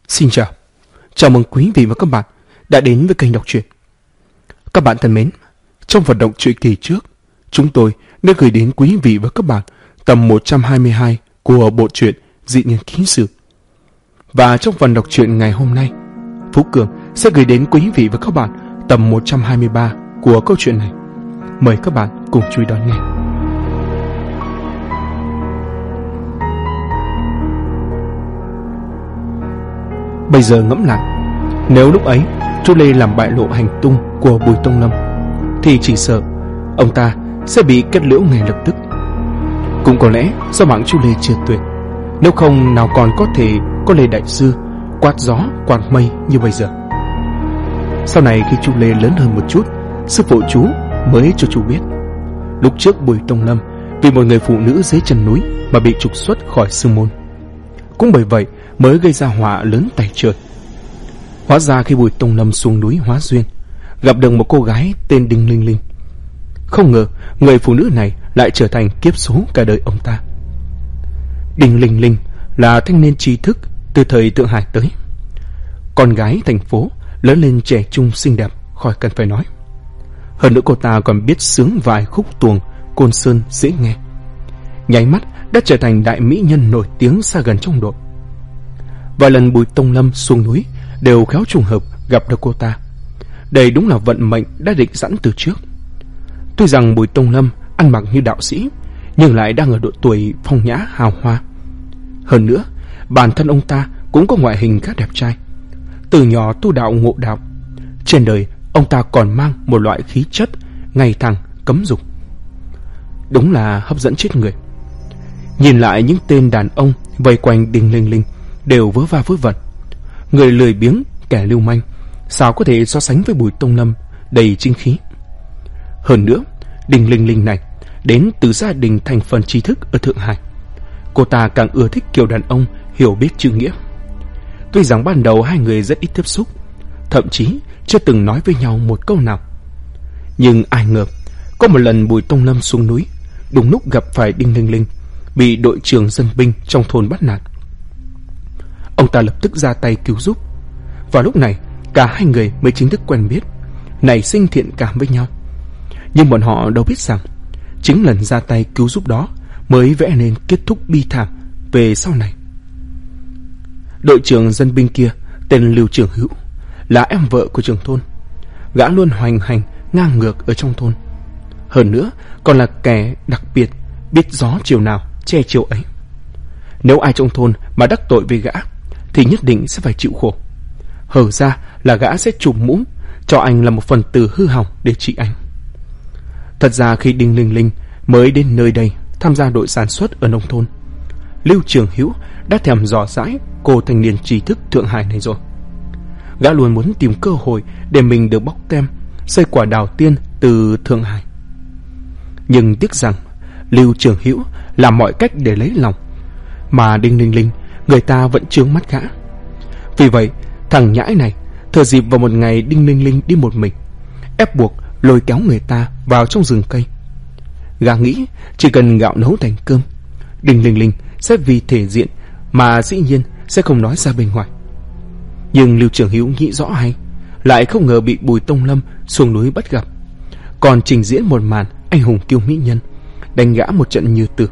Xin chào mừng quý vị và các bạn đã đến với kênh đọc truyện. Các bạn thân mến, trong vận động truyện kỳ trước, chúng tôi đã gửi đến quý vị và các bạn tập 122 của bộ truyện Dị Nhân Ký Sự. Và trong phần đọc truyện ngày hôm nay, Phú Cường sẽ gửi đến quý vị và các bạn tập 123 của câu chuyện này. Mời các bạn cùng chú ý đón nghe. Bây giờ ngẫm lại, nếu lúc ấy chú Lê làm bại lộ hành tung của Bùi Tông Lâm thì chỉ sợ ông ta sẽ bị kết liễu ngay lập tức. Cũng có lẽ do mạng chú Lê chưa tuyệt, nếu không nào còn có thể có Lê Đại Sư quạt gió quạt mây như bây giờ. Sau này khi chú Lê lớn hơn một chút, sư phụ chú mới cho chú biết lúc trước Bùi Tông Lâm vì một người phụ nữ dưới chân núi mà bị trục xuất khỏi sư môn. Cũng bởi vậy mới gây ra họa lớn tày trời. Hóa ra khi Bùi Tông Lâm xuống núi hóa duyên, gặp được một cô gái tên Đinh Linh Linh. Không ngờ người phụ nữ này lại trở thành kiếp số cả đời ông ta. Đinh Linh Linh là thanh niên trí thức từ thời Thượng Hải tới. Con gái thành phố, lớn lên trẻ trung xinh đẹp khỏi cần phải nói. Hơn nữa cô ta còn biết sướng vài khúc tuồng côn sơn dễ nghe. Nháy mắt đã trở thành đại mỹ nhân nổi tiếng xa gần trong đội. Vài lần Bùi Tông Lâm xuống núi đều khéo trùng hợp gặp được cô ta. Đây đúng là vận mệnh đã định sẵn từ trước. Tuy rằng Bùi Tông Lâm ăn mặc như đạo sĩ, nhưng lại đang ở độ tuổi phong nhã hào hoa. Hơn nữa, bản thân ông ta cũng có ngoại hình khá đẹp trai. Từ nhỏ tu đạo ngộ đạo, trên đời ông ta còn mang một loại khí chất ngày thẳng cấm dục. Đúng là hấp dẫn chết người. Nhìn lại những tên đàn ông vây quanh Đinh Linh Linh đều vớ va vớ vẩn. Người lười biếng, kẻ lưu manh, sao có thể so sánh với Bùi Tông Lâm đầy chính khí. Hơn nữa, Đinh Linh Linh này đến từ gia đình thành phần trí thức ở Thượng Hải. Cô ta càng ưa thích kiểu đàn ông hiểu biết chữ nghĩa. Tuy rằng ban đầu hai người rất ít tiếp xúc, thậm chí chưa từng nói với nhau một câu nào, nhưng ai ngờ có một lần Bùi Tông Lâm xuống núi, đúng lúc gặp phải Đinh Linh Linh bị đội trưởng dân binh trong thôn bắt nạt. Ông ta lập tức ra tay cứu giúp. Vào lúc này, cả hai người mới chính thức quen biết, nảy sinh thiện cảm với nhau. Nhưng bọn họ đâu biết rằng chính lần ra tay cứu giúp đó mới vẽ nên kết thúc bi thảm về sau này. Đội trưởng dân binh kia tên Lưu Trường Hữu, là em vợ của trưởng thôn. Gã luôn hoành hành ngang ngược ở trong thôn. Hơn nữa còn là kẻ đặc biệt biết gió chiều nào che chiều ấy. Nếu ai trong thôn mà đắc tội với gã thì nhất định sẽ phải chịu khổ. Hở ra là gã sẽ chụp mũ cho anh là một phần tử hư hỏng để trị anh. Thật ra khi Đinh Linh Linh mới đến nơi đây tham gia đội sản xuất ở nông thôn, Lưu Trường Hữu đã thèm dò dãi cô thanh niên trí thức Thượng Hải này rồi. Gã luôn muốn tìm cơ hội để mình được bóc tem xây quả đào tiên từ Thượng Hải. Nhưng tiếc rằng Lưu Trường Hữu làm mọi cách để lấy lòng, mà Đinh Linh Linh người ta vẫn chướng mắt gã. Vì vậy thằng nhãi này thừa dịp vào một ngày Đinh Linh Linh đi một mình, ép buộc lôi kéo người ta vào trong rừng cây. Gã nghĩ chỉ cần gạo nấu thành cơm, Đinh Linh Linh sẽ vì thể diện mà dĩ nhiên sẽ không nói ra bên ngoài. Nhưng Lưu Trường Hữu nghĩ rõ hay, lại không ngờ bị Bùi Tông Lâm xuống núi bắt gặp, còn trình diễn một màn anh hùng cứu mỹ nhân, đánh gã một trận như tử.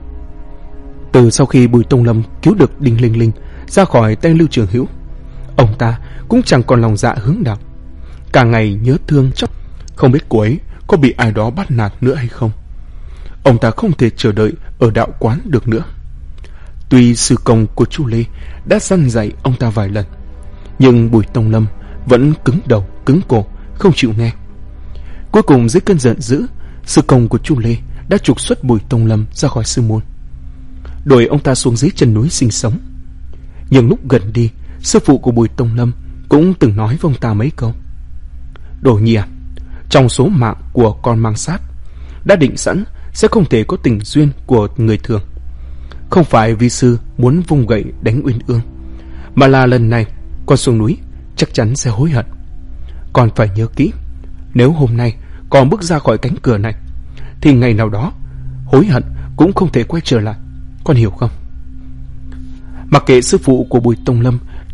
Từ sau khi Bùi Tông Lâm cứu được Đinh Linh Linh ra khỏi tay Lưu Trường Hữu, ông ta cũng chẳng còn lòng dạ hướng đạo, cả ngày nhớ thương chóc, không biết cô ấy có bị ai đó bắt nạt nữa hay không. Ông ta không thể chờ đợi ở đạo quán được nữa. Tuy sư công của chú Lê đã dăn dạy ông ta vài lần, nhưng Bùi Tông Lâm vẫn cứng đầu cứng cổ không chịu nghe. Cuối cùng dưới cơn giận dữ, sư công của chú Lê đã trục xuất Bùi Tông Lâm ra khỏi sư môn, đuổi ông ta xuống dưới chân núi sinh sống. Nhưng lúc gần đi, sư phụ của Bùi Tông Lâm cũng từng nói với ông ta mấy câu: "Đồ Nhi à, trong số mạng của con mang sát đã định sẵn sẽ không thể có tình duyên của người thường. Không phải vi sư muốn vung gậy đánh Uyên Ương, mà là lần này con xuống núi chắc chắn sẽ hối hận. Con phải nhớ kỹ, nếu hôm nay con bước ra khỏi cánh cửa này thì ngày nào đó hối hận cũng không thể quay trở lại, con hiểu không?" Mặc kệ sư phụ của Bùi Tông Lâm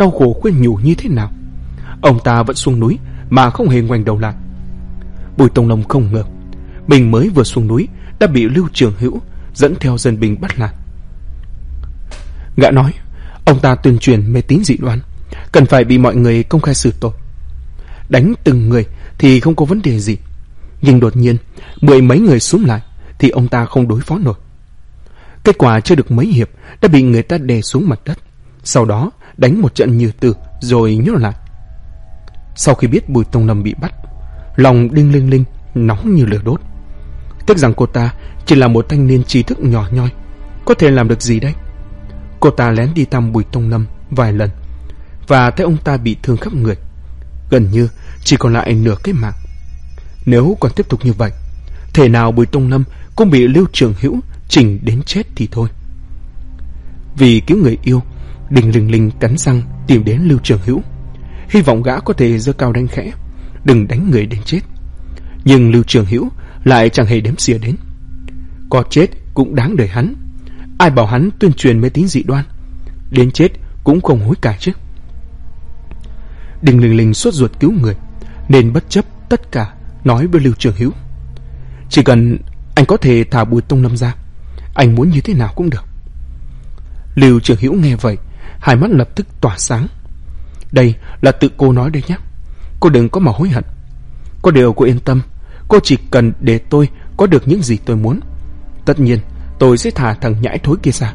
đau khổ khuyên nhủ như thế nào, ông ta vẫn xuống núi mà không hề ngoảnh đầu lại. Bùi Tông Lâm không ngờ mình mới vừa xuống núi đã bị Lưu Trường Hữu dẫn theo dân binh bắt lại. Gã nói ông ta tuyên truyền mê tín dị đoan, cần phải bị mọi người công khai xử tội. Đánh từng người thì không có vấn đề gì, nhưng đột nhiên 10 mấy người xúm lại thì ông ta không đối phó nổi. Kết quả chưa được mấy hiệp đã bị người ta đè xuống mặt đất, sau đó đánh một trận như tử rồi nhốt lại. Sau khi biết Bùi Tông Lâm bị bắt, lòng Đinh Linh Linh nóng như lửa đốt. Tiếc rằng cô ta chỉ là một thanh niên trí thức nhỏ nhoi, có thể làm được gì đây? Cô ta lén đi thăm Bùi Tông Lâm vài lần và thấy ông ta bị thương khắp người, gần như chỉ còn lại nửa cái mạng. Nếu còn tiếp tục như vậy, thể nào Bùi Tông Lâm cũng bị Lưu Trường Hữu chỉnh đến chết thì thôi. Vì cứu người yêu, Đinh Linh Linh cắn răng tìm đến Lưu Trường Hữu, hy vọng gã có thể giơ cao đánh khẽ, đừng đánh người đến chết. Nhưng Lưu Trường Hữu lại chẳng hề đếm xỉa đến. Có chết cũng đáng đời hắn. Ai bảo hắn tuyên truyền mê tín dị đoan, đến chết cũng không hối cải chứ. Đinh Linh Linh sốt ruột cứu người nên bất chấp tất cả nói với Lưu Trường Hữu: chỉ cần anh có thể thả Bùi Tông Lâm ra, anh muốn như thế nào cũng được. Lưu Trường Hữu nghe vậy, hai mắt lập tức tỏa sáng. Đây là tự cô nói đây nhé, cô đừng có mà hối hận. Có điều cô yên tâm, cô chỉ cần để tôi có được những gì tôi muốn, tất nhiên tôi sẽ thả thằng nhãi thối kia ra.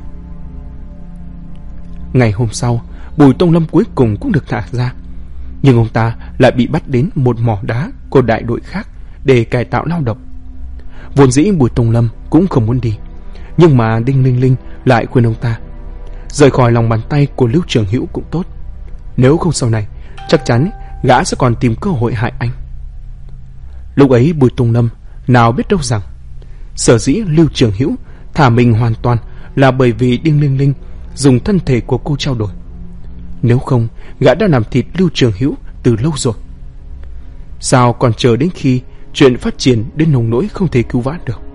Ngày hôm sau, Bùi Tông Lâm cuối cùng cũng được thả ra, nhưng ông ta lại bị bắt đến một mỏ đá của đại đội khác để cải tạo lao động. Vốn dĩ Bùi Tông Lâm cũng không muốn đi, nhưng mà Đinh Linh Linh lại khuyên ông ta rời khỏi lòng bàn tay của Lưu Trường Hữu cũng tốt, nếu không sau này chắc chắn gã sẽ còn tìm cơ hội hại anh. Lúc ấy Bùi Tông Lâm nào biết đâu rằng sở dĩ Lưu Trường Hữu thả mình hoàn toàn là bởi vì Đinh Linh Linh dùng thân thể của cô trao đổi. Nếu không, gã đã làm thịt Lưu Trường Hữu từ lâu rồi. Sao còn chờ đến khi chuyện phát triển đến nông nỗi không thể cứu vãn được?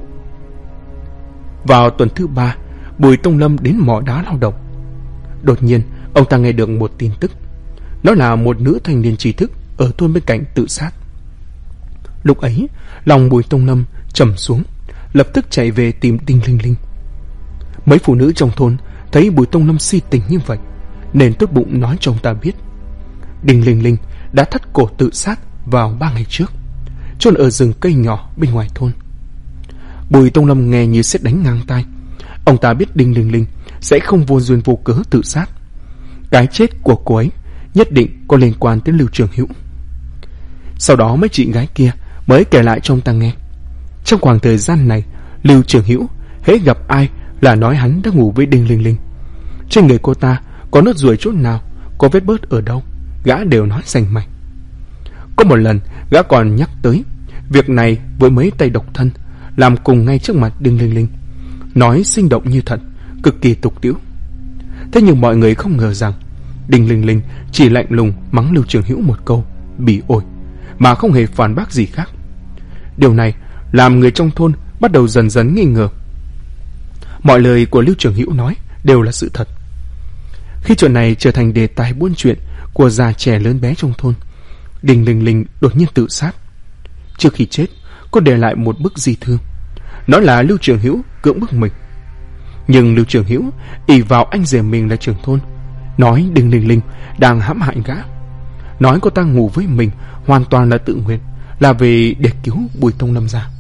Vào tuần thứ 3, Bùi Tông Lâm đến mỏ đá lao động. Đột nhiên ông ta nghe được một tin tức, đó là một nữ thanh niên trí thức ở thôn bên cạnh tự sát. Lúc ấy lòng Bùi Tông Lâm trầm xuống, lập tức chạy về tìm Đinh Linh Linh. Mấy phụ nữ trong thôn thấy Bùi Tông Lâm si tình như vậy nên tốt bụng nói cho ông ta biết Đinh Linh Linh đã thắt cổ tự sát vào 3 ngày trước, chôn ở rừng cây nhỏ bên ngoài thôn. Bùi Tông Lâm nghe như sét đánh ngang tai. Ông ta biết Đinh Linh Linh sẽ không vô duyên vô cớ tự sát. Cái chết của cô ấy nhất định có liên quan tới Lưu Trường Hữu. Sau đó mấy chị gái kia mới kể lại cho ông ta nghe. Trong khoảng thời gian này, Lưu Trường Hữu hễ gặp ai là nói hắn đã ngủ với Đinh Linh Linh. Trên người cô ta có nốt ruồi chỗ nào, có vết bớt ở đâu, gã đều nói rành mạch. Có một lần gã còn nhắc tới việc này với mấy tay độc thân, làm cùng ngay trước mặt Đinh Linh Linh, nói sinh động như thật, cực kỳ tục tĩu. Thế nhưng mọi người không ngờ rằng Đinh Linh Linh chỉ lạnh lùng mắng Lưu Trường Hữu một câu bỉ ổi mà không hề phản bác gì khác. Điều này làm người trong thôn bắt đầu dần dần nghi ngờ mọi lời của Lưu Trường Hữu nói đều là sự thật. Khi chuyện này trở thành đề tài buôn chuyện của già trẻ lớn bé trong thôn, Đinh Linh Linh đột nhiên tự sát. Trước khi chết, cô để lại một bức di thư, nói là Lưu Trường Hữu cưỡng bức mình. Nhưng Lưu Trường Hữu ỷ vào anh rể mình là trưởng thôn, nói Đinh Linh Linh đang hãm hại gã, nói cô ta ngủ với mình hoàn toàn là tự nguyện, là vì để cứu Bùi Tông Lâm ra.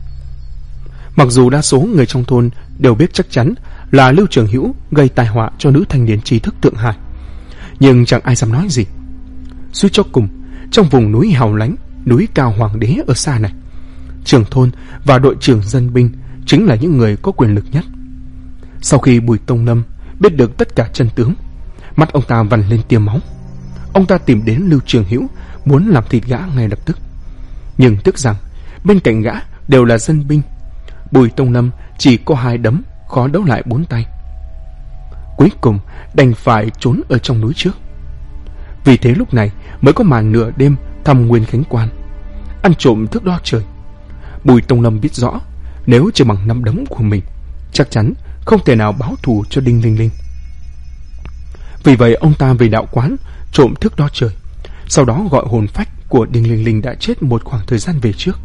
Mặc dù đa số người trong thôn đều biết chắc chắn là Lưu Trường Hữu gây tai họa cho nữ thanh niên trí thức Thượng Hải, nhưng chẳng ai dám nói gì. Suy cho cùng, trong vùng núi hào lánh, núi cao Hoàng Đế ở xa này, trưởng thôn và đội trưởng dân binh chính là những người có quyền lực nhất. Sau khi Bùi Tông Lâm biết được tất cả chân tướng, mắt ông ta vằn lên tia máu. Ông ta tìm đến Lưu Trường Hữu muốn làm thịt gã ngay lập tức, nhưng tiếc rằng bên cạnh gã đều là dân binh. Bùi Tông Lâm chỉ có 2 đấm, khó đấu lại 4 tay. Cuối cùng đành phải trốn ở trong núi trước. Vì thế lúc này mới có màn nửa đêm thăm Nguyên Khánh Quan, ăn trộm thước đo trời. Bùi Tông Lâm biết rõ nếu chỉ bằng 5 đấm của mình chắc chắn không thể nào báo thù cho Đinh Linh Linh. Vì vậy ông ta về đạo quán trộm thước đo trời, sau đó gọi hồn phách của Đinh Linh Linh đã chết một khoảng thời gian về trước.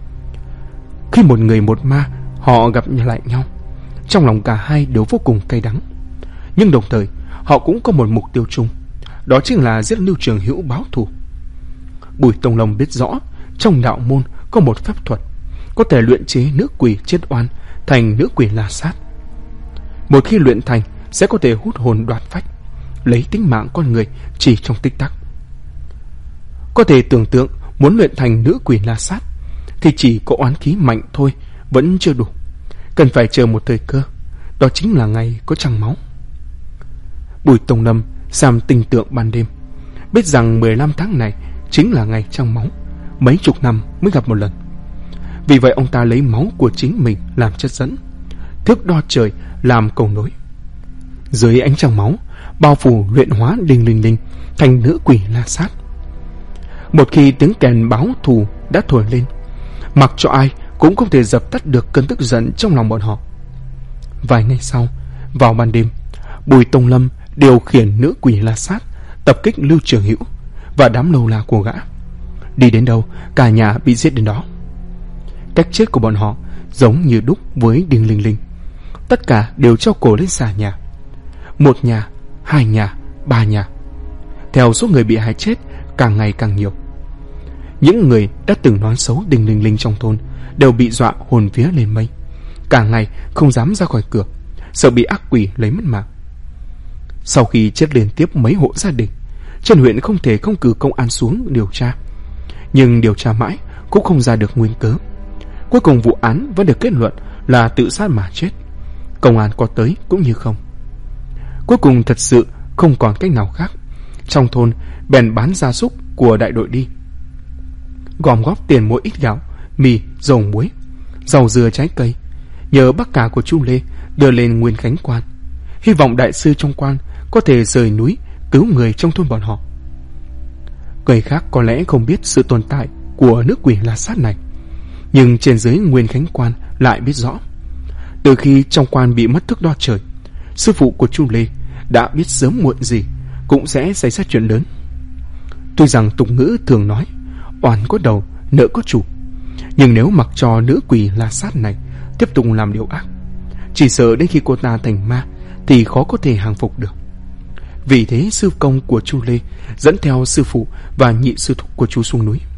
Khi một người một ma họ gặp lại nhau, trong lòng cả hai đều vô cùng cay đắng, nhưng đồng thời họ cũng có một mục tiêu chung, đó chính là giết Lưu Trường Hữu báo thù. Bùi Tông Lâm biết rõ trong đạo môn có một phép thuật có thể luyện chế nữ quỷ chết oan thành nữ quỷ La Sát. Một khi luyện thành sẽ có thể hút hồn đoạt phách, lấy tính mạng con người chỉ trong tích tắc. Có thể tưởng tượng muốn luyện thành nữ quỷ La Sát thì chỉ có oán khí mạnh thôi vẫn chưa đủ, cần phải chờ một thời cơ, đó chính là ngày có trăng máu. Bùi Tông Lâm xem tinh tượng ban đêm, biết rằng 15 tháng này chính là ngày trăng máu, mấy chục năm mới gặp một lần. Vì vậy ông ta lấy máu của chính mình làm chất dẫn, thước đo trời làm cầu nối. Dưới ánh trăng máu bao phủ luyện hóa Đinh Linh Linh thành nữ quỷ La Sát. Một khi tiếng kèn báo thù đã thổi lên, mặc cho ai cũng không thể dập tắt được cơn tức giận trong lòng bọn họ. Vài ngày sau, vào ban đêm, Bùi Tông Lâm điều khiển nữ quỷ La Sát tập kích Lưu Trường Hữu và đám lâu la của gã. Đi đến đâu, cả nhà bị giết đến đó. Cách chết của bọn họ giống như đúc với Đinh Linh Linh. Tất cả đều treo cổ lên xà nhà. Một nhà, hai nhà, ba nhà. Theo số người bị hại chết càng ngày càng nhiều. Những người đã từng nói xấu Đinh Linh Linh trong thôn đều bị dọa hồn vía lên mây, cả ngày không dám ra khỏi cửa, sợ bị ác quỷ lấy mất mạng. Sau khi chết liên tiếp mấy hộ gia đình, trên huyện không thể không cử công an xuống điều tra, nhưng điều tra mãi cũng không ra được nguyên cớ. Cuối cùng vụ án vẫn được kết luận là tự sát mà chết. Công an có tới cũng như không. Cuối cùng thật sự không còn cách nào khác, trong thôn bèn bán gia súc của đại đội đi, gom góp tiền mua ít gạo, mì, dầu muối, rau dưa, trái cây, nhờ bác cả của Chu Lê đưa lên Nguyên Khánh Quan, hy vọng đại sư trong quan có thể rời núi cứu người trong thôn bọn họ. Người khác có lẽ không biết sự tồn tại của nữ quỷ La Sát này, nhưng trên dưới Nguyên Khánh Quan lại biết rõ. Từ khi trong quan bị mất thước đo trời, sư phụ của Chu Lê đã biết sớm muộn gì cũng sẽ xảy ra chuyện lớn. Tuy rằng tục ngữ thường nói oán có đầu, nợ có chủ, nhưng nếu mặc cho nữ quỷ La Sát này tiếp tục làm điều ác, chỉ sợ đến khi cô ta thành ma thì khó có thể hàng phục được. Vì thế sư công của Chu Lê dẫn theo sư phụ và nhị sư thúc của chú xuống núi.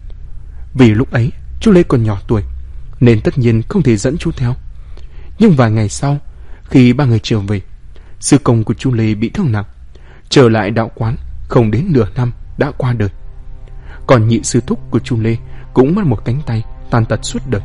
Vì lúc ấy Chu Lê còn nhỏ tuổi nên tất nhiên không thể dẫn chú theo. Nhưng vài ngày sau, khi ba người trở về, sư công của Chu Lê bị thương nặng, trở lại đạo quán không đến nửa năm đã qua đời. Còn nhị sư thúc của Chu Lê cũng mất một cánh tay, tàn tật suốt đời.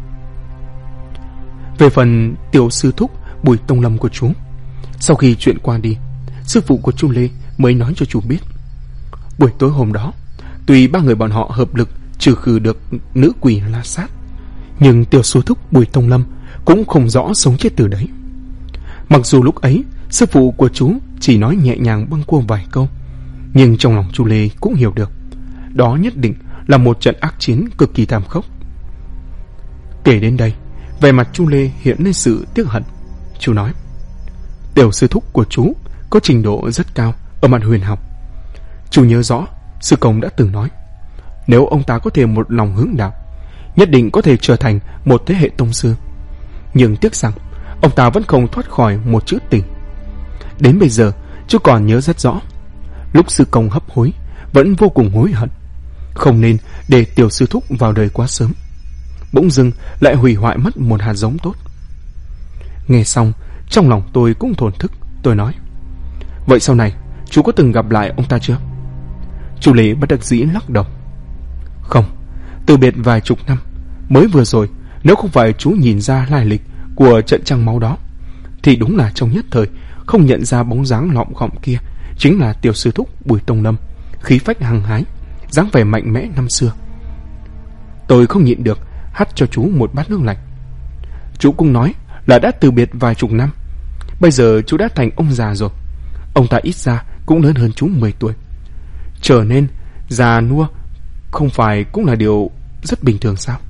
Về phần tiểu sư thúc Bùi Tông Lâm của chú, sau khi chuyện qua đi, sư phụ của Chu Lê mới nói cho chú biết. Buổi tối hôm đó, tuy ba người bọn họ hợp lực trừ khử được nữ quỷ La Sát, nhưng tiểu sư thúc Bùi Tông Lâm cũng không rõ sống chết từ đấy. Mặc dù lúc ấy sư phụ của chú chỉ nói nhẹ nhàng bâng quơ vài câu, nhưng trong lòng Chu Lê cũng hiểu được đó nhất định là một trận ác chiến cực kỳ thảm khốc. Kể đến đây, vẻ mặt Chu Lê hiện lên sự tiếc hận. Chú nói, tiểu sư thúc của chú có trình độ rất cao ở mặt huyền học. Chú nhớ rõ sư công đã từng nói, nếu ông ta có thể một lòng hướng đạo, nhất định có thể trở thành một thế hệ tông sư. Nhưng tiếc rằng ông ta vẫn không thoát khỏi một chữ tình. Đến bây giờ chú còn nhớ rất rõ, lúc sư công hấp hối vẫn vô cùng hối hận, không nên để tiểu sư thúc vào đời quá sớm, bỗng dưng lại hủy hoại mất một hạt giống tốt. Nghe xong, trong lòng tôi cũng thổn thức. Tôi nói, vậy sau này chú có từng gặp lại ông ta chưa? Chú Lê bất đắc dĩ lắc đầu. Không, từ biệt vài chục năm, mới vừa rồi nếu không phải chú nhìn ra lai lịch của trận trăng máu đó, thì đúng là trong nhất thời không nhận ra bóng dáng lọm khọm kia chính là tiểu sư thúc Bùi Tông Lâm, khí phách hăng hái, dáng vẻ mạnh mẽ năm xưa. Tôi không nhịn được hắt cho chú một bát nước lạnh. Chú cũng nói là đã từ biệt vài chục năm, bây giờ chú đã thành ông già rồi. Ông ta ít ra cũng lớn hơn chú 10 tuổi, trở nên già nua không phải cũng là điều rất bình thường sao?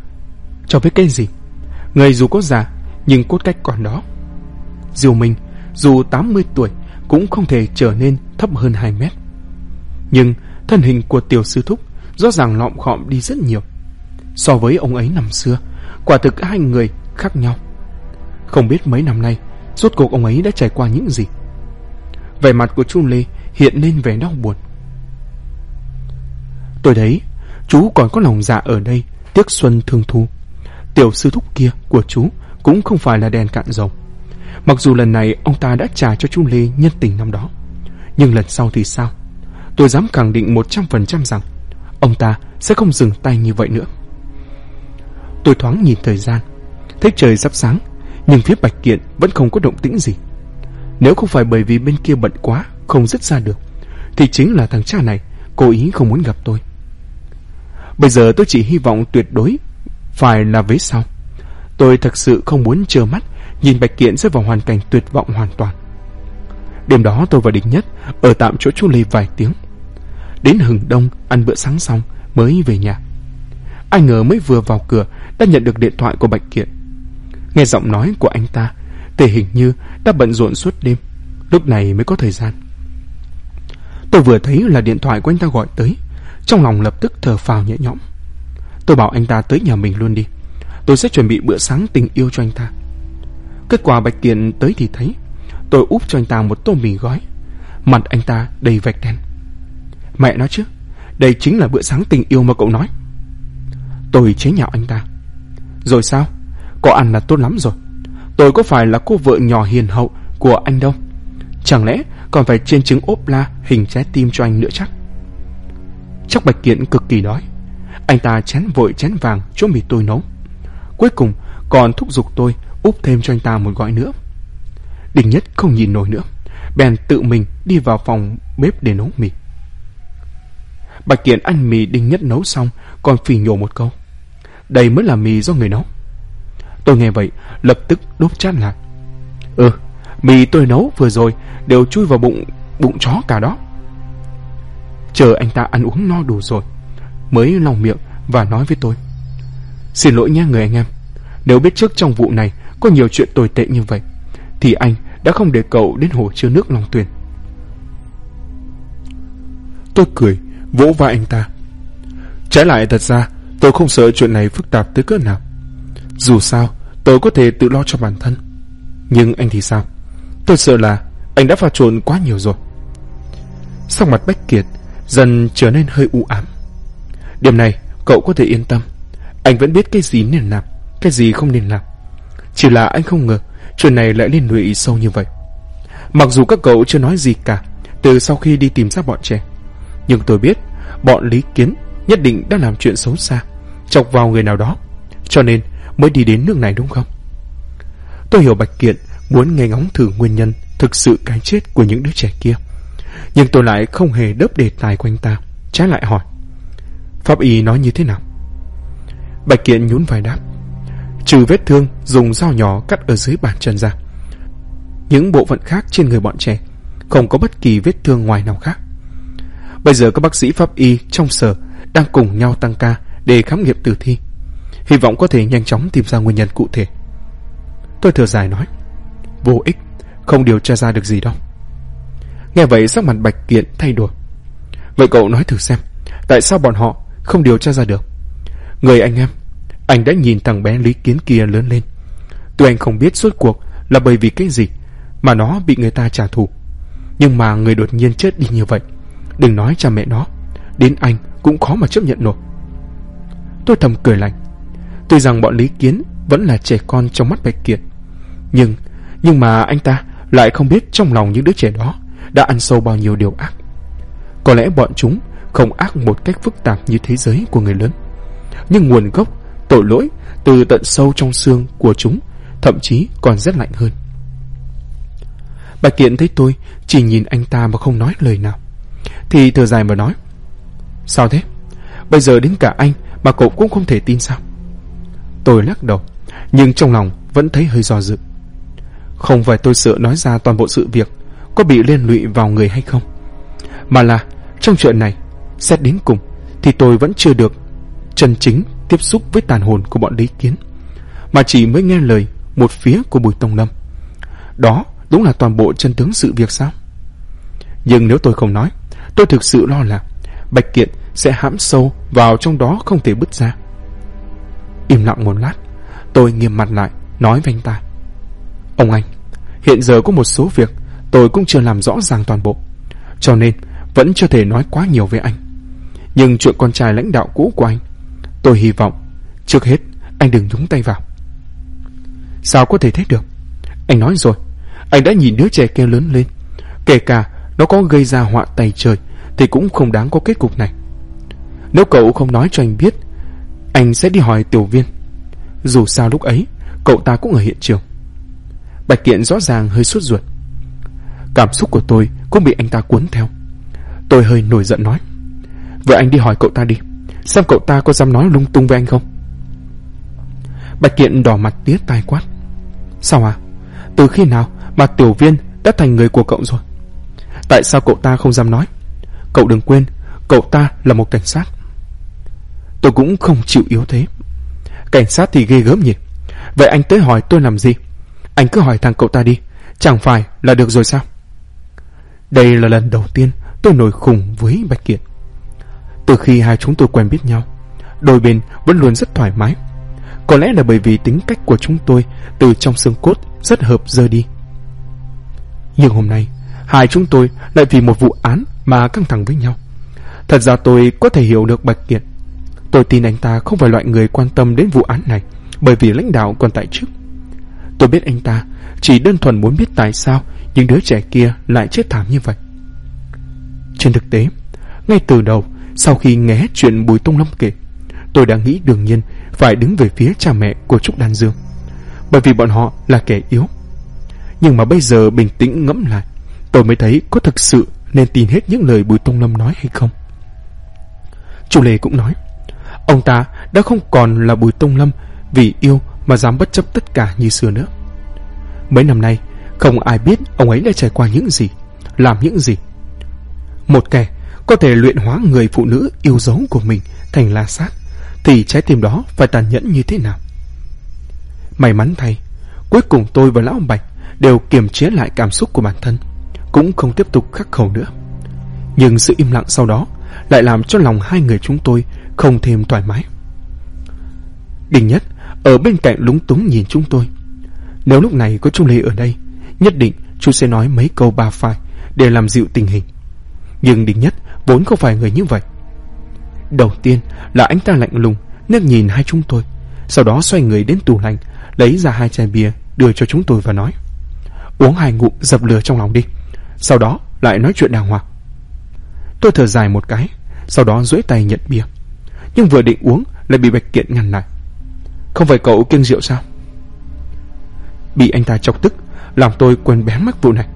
Cho biết cái gì, người dù có già nhưng cốt cách còn đó. Diêu Minh, dù 80 tuổi cũng không thể trở nên thấp hơn 2 mét. Nhưng thân hình của Tiểu sư thúc rõ ràng lọm khọm đi rất nhiều. So với ông ấy năm xưa, quả thực hai người khác nhau. Không biết mấy năm nay rốt cuộc ông ấy đã trải qua những gì. Vẻ mặt của chú Lê hiện lên vẻ đau buồn. Tôi thấy chú còn có lòng dạ ở đây tiếc xuân thương thu. Tiểu sư thúc kia của chú cũng không phải là đèn cạn dầu. Mặc dù lần này ông ta đã trả cho chú Lê nhân tình năm đó, nhưng lần sau thì sao? Tôi dám khẳng định 100% rằng ông ta sẽ không dừng tay như vậy nữa. Tôi thoáng nhìn thời gian, thấy trời sắp sáng, nhưng phía Bạch Kiện vẫn không có động tĩnh gì. Nếu không phải bởi vì bên kia bận quá không dứt ra được, thì chính là thằng cha này cố ý không muốn gặp tôi. Bây giờ tôi chỉ hy vọng tuyệt đối phải là vế sau. Tôi thật sự không muốn trơ mắt nhìn Bạch Kiện rơi vào hoàn cảnh tuyệt vọng hoàn toàn. Đêm đó tôi và Đinh Nhất ở tạm chỗ chú Lê vài tiếng. Đến hừng đông ăn bữa sáng xong mới về nhà. Ai ngờ mới vừa vào cửa đã nhận được điện thoại của Bạch Kiện. Nghe giọng nói của anh ta thì hình như đã bận rộn suốt đêm, lúc này mới có thời gian. Tôi vừa thấy là điện thoại của anh ta gọi tới, trong lòng lập tức thở phào nhẹ nhõm. Tôi bảo anh ta tới nhà mình luôn đi, tôi sẽ chuẩn bị bữa sáng tình yêu cho anh ta. Kết quả Bạch Kiện tới thì thấy tôi úp cho anh ta một tô mì gói. Mặt anh ta đầy vạch đen. Mẹ nói chứ, đây chính là bữa sáng tình yêu mà cậu nói. Tôi chế nhạo anh ta. Rồi sao? Có ăn là tốt lắm rồi. Tôi có phải là cô vợ nhỏ hiền hậu của anh đâu. Chẳng lẽ còn phải chiên trứng ốp la hình trái tim cho anh nữa chắc? Chắc Bạch Kiện cực kỳ đói. Anh ta chén vội chén vàng chỗ mì tôi nấu. Cuối cùng còn thúc giục tôi úp thêm cho anh ta một gói nữa. Đinh Nhất không nhìn nổi nữa, bèn tự mình đi vào phòng bếp để nấu mì. Bạch Kiện ăn mì Đinh Nhất nấu xong còn phì nhổ một câu: đây mới là mì do người nấu. Tôi nghe vậy lập tức đốp chát lại. Mì tôi nấu vừa rồi đều chui vào bụng chó cả đó. Chờ anh ta ăn uống no đủ rồi mới lau miệng và nói với tôi: xin lỗi nha người anh em, nếu biết trước trong vụ này có nhiều chuyện tồi tệ như vậy thì anh đã không để cậu đến hồ chứa nước Long Tuyền. Tôi cười vỗ vai anh ta. Trái lại thật ra tôi không sợ chuyện này phức tạp tới cỡ nào. Dù sao tôi có thể tự lo cho bản thân. Nhưng anh thì sao? Tôi sợ là anh đã pha trộn quá nhiều rồi. Sắc mặt Bách Kiệt dần trở nên hơi u ám. Điểm này cậu có thể yên tâm, anh vẫn biết cái gì nên làm, cái gì không nên làm. Chỉ là anh không ngờ chuyện này lại liên lụy sâu như vậy. Mặc dù các cậu chưa nói gì cả từ sau khi đi tìm ra bọn trẻ, nhưng tôi biết bọn Lý Kiến nhất định đã làm chuyện xấu xa, chọc vào người nào đó, cho nên mới đi đến nước này đúng không? Tôi hiểu Bạch Kiện muốn nghe ngóng thử nguyên nhân thực sự cái chết của những đứa trẻ kia, nhưng tôi lại không hề đớp đề tài của anh ta, trái lại hỏi: pháp y nói như thế nào? Bạch Kiện nhún vai đáp: trừ vết thương dùng dao nhỏ cắt ở dưới bàn chân ra, những bộ phận khác trên người bọn trẻ không có bất kỳ vết thương ngoài nào khác. Bây giờ các bác sĩ pháp y trong sở đang cùng nhau tăng ca để khám nghiệm tử thi, hy vọng có thể nhanh chóng tìm ra nguyên nhân cụ thể. Tôi thở dài nói: vô ích, không điều tra ra được gì đâu. Nghe vậy sắc mặt Bạch Kiện thay đổi. Vậy cậu nói thử xem, tại sao bọn họ không điều tra ra được? Người anh em, anh đã nhìn thằng bé Lý Kiến kia lớn lên. Tuy anh không biết suốt cuộc là bởi vì cái gì mà nó bị người ta trả thù, nhưng mà người đột nhiên chết đi như vậy, đừng nói cha mẹ nó, đến anh cũng khó mà chấp nhận nổi. Tôi thầm cười lạnh. Tuy rằng bọn Lý Kiến vẫn là trẻ con trong mắt Bạch Kiệt, nhưng mà anh ta lại không biết trong lòng những đứa trẻ đó đã ăn sâu bao nhiêu điều ác. Có lẽ bọn chúng không ác một cách phức tạp như thế giới của người lớn, nhưng nguồn gốc tội lỗi từ tận sâu trong xương của chúng thậm chí còn rất lạnh hơn. Bạch Kiện thấy tôi chỉ nhìn anh ta mà không nói lời nào thì thở dài mà nói: sao thế? Bây giờ đến cả anh mà cậu cũng không thể tin sao? Tôi lắc đầu, nhưng trong lòng vẫn thấy hơi do dự. Không phải tôi sợ nói ra toàn bộ sự việc có bị liên lụy vào người hay không, mà là trong chuyện này xét đến cùng thì tôi vẫn chưa được chân chính tiếp xúc với tàn hồn của bọn Lý Kiến, mà chỉ mới nghe lời một phía của Bùi Tông Lâm. Đó đúng là toàn bộ chân tướng sự việc sao? Nhưng nếu tôi không nói, tôi thực sự lo là Bạch Kiện sẽ hãm sâu vào trong đó không thể bứt ra. Im lặng một lát, tôi nghiêm mặt lại, nói với anh ta: Ông anh, hiện giờ có một số việc tôi cũng chưa làm rõ ràng toàn bộ, cho nên vẫn chưa thể nói quá nhiều với anh. Nhưng chuyện con trai lãnh đạo cũ của anh, tôi hy vọng trước hết anh đừng nhúng tay vào. Sao có thể thế được? Anh nói rồi, anh đã nhìn đứa trẻ kia lớn lên, kể cả nó có gây ra họa tày trời thì cũng không đáng có kết cục này. Nếu cậu không nói cho anh biết, anh sẽ đi hỏi Tiểu Viên. Dù sao lúc ấy cậu ta cũng ở hiện trường. Bạch Kiện rõ ràng hơi sốt ruột. Cảm xúc của tôi cũng bị anh ta cuốn theo. Tôi hơi nổi giận nói: Vậy anh đi hỏi cậu ta đi, xem cậu ta có dám nói lung tung với anh không. Bạch Kiện đỏ mặt tía tai quát: Sao à? Từ khi nào mà Tiểu Viên đã thành người của cậu rồi? Tại sao cậu ta không dám nói? Cậu đừng quên, cậu ta là một cảnh sát. Tôi cũng không chịu yếu thế. Cảnh sát thì ghê gớm nhỉ? Vậy anh tới hỏi tôi làm gì? Anh cứ hỏi thằng cậu ta đi, chẳng phải là được rồi sao? Đây là lần đầu tiên tôi nổi khùng với Bạch Kiện. Từ khi hai chúng tôi quen biết nhau, đôi bên vẫn luôn rất thoải mái. Có lẽ là bởi vì tính cách của chúng tôi từ trong xương cốt rất hợp dơ đi. Nhưng hôm nay hai chúng tôi lại vì một vụ án mà căng thẳng với nhau. Thật ra tôi có thể hiểu được Bạch Kiện. Tôi tin anh ta không phải loại người quan tâm đến vụ án này, bởi vì lãnh đạo còn tại chức. Tôi biết anh ta chỉ đơn thuần muốn biết tại sao những đứa trẻ kia lại chết thảm như vậy. Trên thực tế, ngay từ đầu, sau khi nghe hết chuyện Bùi Tông Lâm kể, tôi đã nghĩ đương nhiên phải đứng về phía cha mẹ của Trúc Đan Dương, bởi vì bọn họ là kẻ yếu. Nhưng mà bây giờ bình tĩnh ngẫm lại, tôi mới thấy có thực sự nên tin hết những lời Bùi Tông Lâm nói hay không. Chu Lê cũng nói, ông ta đã không còn là Bùi Tông Lâm vì yêu mà dám bất chấp tất cả như xưa nữa. Mấy năm nay, không ai biết ông ấy đã trải qua những gì, làm những gì. Một kẻ có thể luyện hóa người phụ nữ yêu dấu của mình thành la sát, thì trái tim đó phải tàn nhẫn như thế nào? May mắn thay, cuối cùng tôi và Lão Bạch đều kiềm chế lại cảm xúc của bản thân, cũng không tiếp tục khắc khẩu nữa. Nhưng sự im lặng sau đó lại làm cho lòng hai người chúng tôi không thêm thoải mái. Đình Nhất ở bên cạnh lúng túng nhìn chúng tôi. Nếu lúc này có Chu Lê ở đây, nhất định chú sẽ nói mấy câu ba phải để làm dịu tình hình. Nhưng Đình Nhất vốn không phải người như vậy. Đầu tiên là anh ta lạnh lùng liếc nhìn hai chúng tôi, sau đó xoay người đến tủ lạnh, lấy ra 2 chai bia đưa cho chúng tôi và nói: Uống 2 ngụm dập lửa trong lòng đi, sau đó lại nói chuyện đàng hoàng. Tôi thở dài một cái, sau đó duỗi tay nhận bia, nhưng vừa định uống lại bị Bạch Kiện ngăn lại. Không phải cậu kiêng rượu sao? Bị anh ta chọc tức làm tôi quên bén mắc vụ này.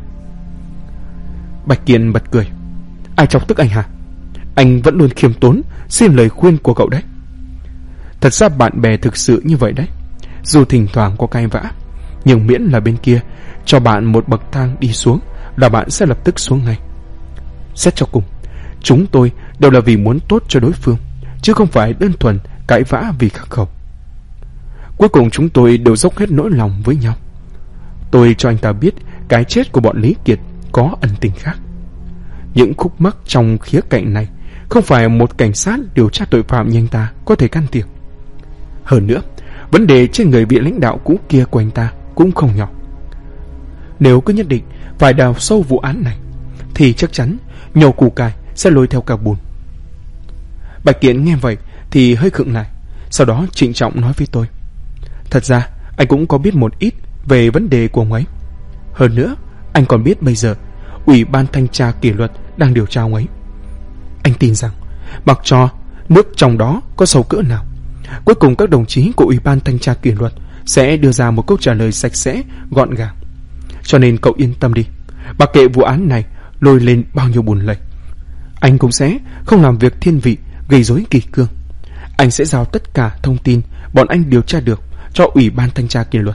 Bạch Kiện bật cười. Ai chọc tức anh hả? Anh vẫn luôn khiêm tốn xin lời khuyên của cậu đấy. Thật ra bạn bè thực sự như vậy đấy. Dù thỉnh thoảng có cãi vã, nhưng miễn là bên kia cho bạn một bậc thang đi xuống là bạn sẽ lập tức xuống ngay. Xét cho cùng, chúng tôi đều là vì muốn tốt cho đối phương, chứ không phải đơn thuần cãi vã vì khắc khẩu. Cuối cùng chúng tôi đều dốc hết nỗi lòng với nhau. Tôi cho anh ta biết cái chết của bọn Lý Kiệt có ẩn tình khác. Những khúc mắc trong khía cạnh này không phải một cảnh sát điều tra tội phạm như anh ta có thể can thiệp. Hơn nữa, vấn đề trên người vị lãnh đạo cũ kia của anh ta cũng không nhỏ. Nếu cứ nhất định phải đào sâu vụ án này, thì chắc chắn nhổ củ cải sẽ lôi theo cả bùn. Bạch Kiện nghe vậy thì hơi khựng lại, sau đó trịnh trọng nói với tôi: Thật ra anh cũng có biết một ít về vấn đề của ông ấy. Hơn nữa, anh còn biết bây giờ Ủy ban thanh tra kỷ luật đang điều tra ông ấy. Anh tin rằng mặc cho nước trong đó có sâu cỡ nào, cuối cùng các đồng chí của Ủy ban thanh tra kỷ luật sẽ đưa ra một câu trả lời sạch sẽ, gọn gàng. Cho nên cậu yên tâm đi, mặc kệ vụ án này lôi lên bao nhiêu bùn lầy, anh cũng sẽ không làm việc thiên vị, gây rối kỷ cương. Anh sẽ giao tất cả thông tin bọn anh điều tra được cho Ủy ban thanh tra kỷ luật.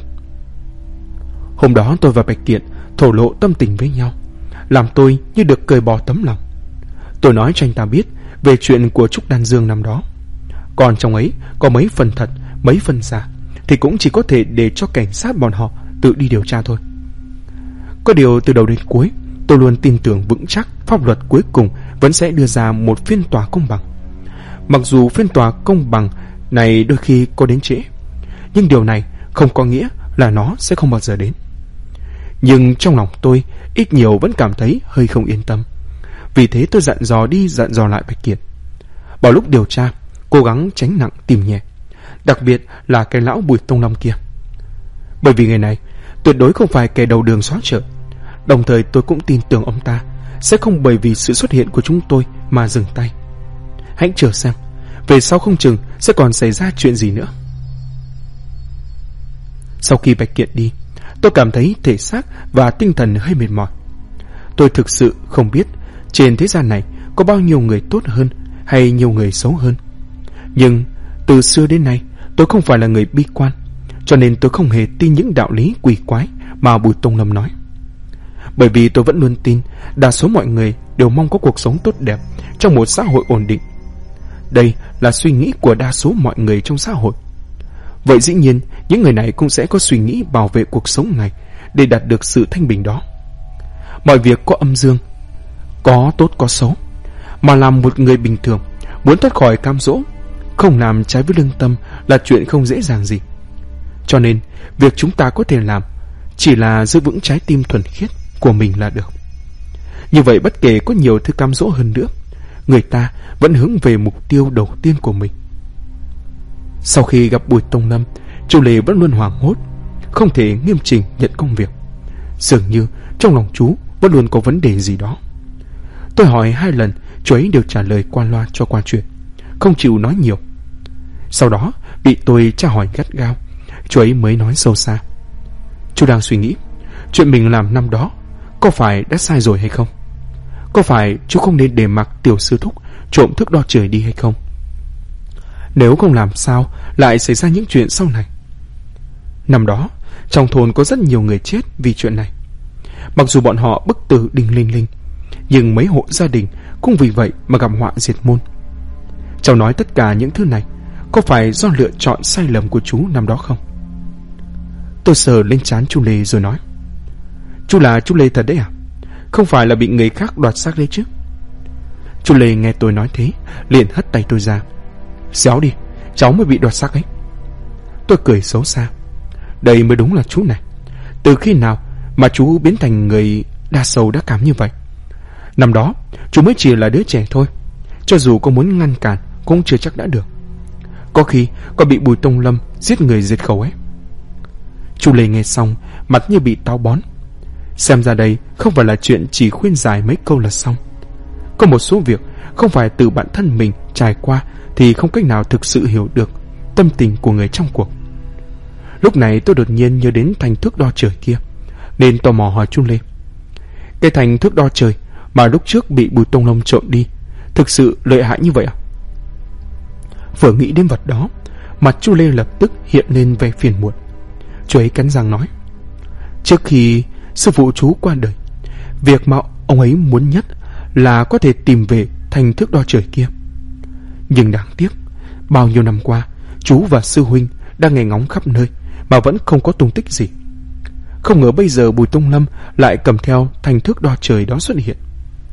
Hôm đó tôi và Bạch Kiện thổ lộ tâm tình với nhau, làm tôi như được cởi bỏ tấm lòng. Tôi nói cho anh ta biết về chuyện của Trúc Đan Dương năm đó. Còn trong ấy có mấy phần thật, mấy phần giả, thì cũng chỉ có thể để cho cảnh sát bọn họ tự đi điều tra thôi. Có điều từ đầu đến cuối, tôi luôn tin tưởng vững chắc pháp luật cuối cùng vẫn sẽ đưa ra một phiên tòa công bằng. Mặc dù phiên tòa công bằng này đôi khi có đến trễ, nhưng điều này không có nghĩa là nó sẽ không bao giờ đến. Nhưng trong lòng tôi ít nhiều vẫn cảm thấy hơi không yên tâm. Vì thế tôi dặn dò đi dặn dò lại Bạch Kiệt, bảo lúc điều tra cố gắng tránh nặng tìm nhẹ, đặc biệt là cái lão Bùi Tông Lâm kia. Bởi vì người này tuyệt đối không phải kẻ đầu đường xó chợ. Đồng thời tôi cũng tin tưởng ông ta sẽ không bởi vì sự xuất hiện của chúng tôi mà dừng tay. Hãy chờ xem, về sau không chừng sẽ còn xảy ra chuyện gì nữa. Sau khi Bạch Kiệt đi, tôi cảm thấy thể xác và tinh thần hơi mệt mỏi. Tôi thực sự không biết trên thế gian này có bao nhiêu người tốt hơn hay nhiều người xấu hơn. Nhưng từ xưa đến nay tôi không phải là người bi quan, cho nên tôi không hề tin những đạo lý quỷ quái mà Bùi Tông Lâm nói. Bởi vì tôi vẫn luôn tin đa số mọi người đều mong có cuộc sống tốt đẹp trong một xã hội ổn định. Đây là suy nghĩ của đa số mọi người trong xã hội. Vậy dĩ nhiên những người này cũng sẽ có suy nghĩ bảo vệ cuộc sống này để đạt được sự thanh bình đó. Mọi việc có âm dương, có tốt có xấu, mà làm một người bình thường muốn thoát khỏi cám dỗ, không làm trái với lương tâm là chuyện không dễ dàng gì. Cho nên việc chúng ta có thể làm chỉ là giữ vững trái tim thuần khiết của mình là được. Như vậy bất kể có nhiều thứ cám dỗ hơn nữa, người ta vẫn hướng về mục tiêu đầu tiên của mình. Sau khi gặp Bùi Tông Lâm, Chu Lê vẫn luôn hoảng hốt, không thể nghiêm chỉnh nhận công việc. Dường như trong lòng chú vẫn luôn có vấn đề gì đó. Tôi hỏi 2 lần, chú ấy đều trả lời qua loa cho qua chuyện, không chịu nói nhiều. Sau đó bị tôi tra hỏi gắt gao, chú ấy mới nói sâu xa: chú đang suy nghĩ chuyện mình làm năm đó có phải đã sai rồi hay không? Có phải chú không nên để mặc tiểu sư thúc trộm thước đo trời đi hay không? Nếu không làm sao lại xảy ra những chuyện sau này? Năm đó trong thôn có rất nhiều người chết vì chuyện này. Mặc dù bọn họ bức tử đinh linh linh, nhưng mấy hộ gia đình cũng vì vậy mà gặp họa diệt môn. Cháu nói tất cả những thứ này có phải do lựa chọn sai lầm của chú năm đó không? Tôi sờ lên trán chú Lê rồi nói: chú là chú Lê thật đấy à? Không phải là bị người khác đoạt xác đấy chứ? Chú Lê nghe tôi nói thế liền hất tay tôi ra: xéo đi, cháu mới bị đoạt xác ấy. Tôi cười xấu xa: đây mới đúng là chú này. Từ khi nào mà chú biến thành người đa sầu đa cảm như vậy? Năm đó chú mới chỉ là đứa trẻ thôi, cho dù có muốn ngăn cản cũng chưa chắc đã được. Có khi còn bị Bùi Tông Lâm giết người diệt khẩu ấy. Chú Lê nghe xong mặt như bị táo bón. Xem ra đây không phải là chuyện chỉ khuyên giải mấy câu là xong. Có một số việc không phải từ bản thân mình trải qua thì không cách nào thực sự hiểu được tâm tình của người trong cuộc. Lúc này tôi đột nhiên nhớ đến thành thước đo trời kia, nên tò mò hỏi chú Lê: cái thành thước đo trời mà lúc trước bị Bùi Tông Lâm trộm đi thực sự lợi hại như vậy à? Vừa nghĩ đến vật đó, mặt chú Lê lập tức hiện lên vẻ phiền muộn. Chú ấy cắn răng nói: trước khi sư phụ chú qua đời, việc mà ông ấy muốn nhất là có thể tìm về thành thước đo trời kia. Nhưng đáng tiếc, bao nhiêu năm qua chú và sư huynh đang nghe ngóng khắp nơi mà vẫn không có tung tích gì. Không ngờ bây giờ Bùi Tông Lâm lại cầm theo thành thước đo trời đó xuất hiện.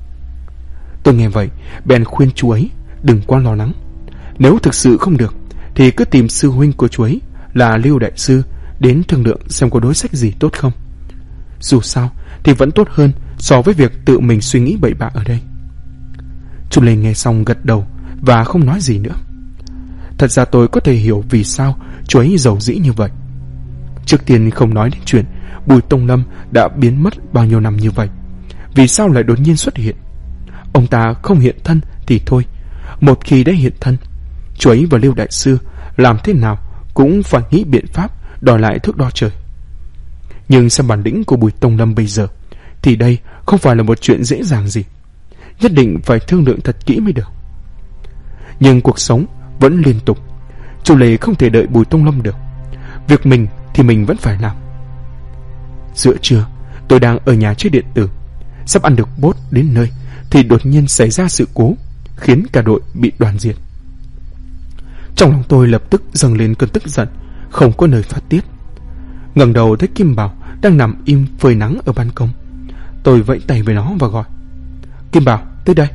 Tôi nghe vậy bèn khuyên chú ấy đừng quá lo lắng. Nếu thực sự không được thì cứ tìm sư huynh của chú ấy là Lưu đại sư đến thương lượng xem có đối sách gì tốt không. Dù sao thì vẫn tốt hơn so với việc tự mình suy nghĩ bậy bạ ở đây. Chú Lê nghe xong gật đầu và không nói gì nữa. Thật ra tôi có thể hiểu vì sao chú ấy giàu dĩ như vậy. Trước tiên không nói đến chuyện Bùi Tông Lâm đã biến mất bao nhiêu năm như vậy, vì sao lại đột nhiên xuất hiện? Ông ta không hiện thân thì thôi, một khi đã hiện thân, chú ấy và Lưu đại sư làm thế nào cũng phải nghĩ biện pháp đòi lại thước đo trời. Nhưng xem bản lĩnh của Bùi Tông Lâm bây giờ thì đây không phải là một chuyện dễ dàng gì. Nhất định phải thương lượng thật kỹ mới được. Nhưng cuộc sống vẫn liên tục, chú Lê không thể đợi Bùi Tông Lâm được. Việc mình thì mình vẫn phải làm. Giữa trưa tôi đang ở nhà chơi điện tử, sắp ăn được bốt đến nơi thì đột nhiên xảy ra sự cố khiến cả đội bị đoàn diệt. Trong lòng tôi lập tức dâng lên cơn tức giận không có nơi phát tiết. Ngẩng đầu thấy Kim Bảo đang nằm im phơi nắng ở ban công, Tôi vẫy tay với nó và gọi: Kim Bảo, tới đây.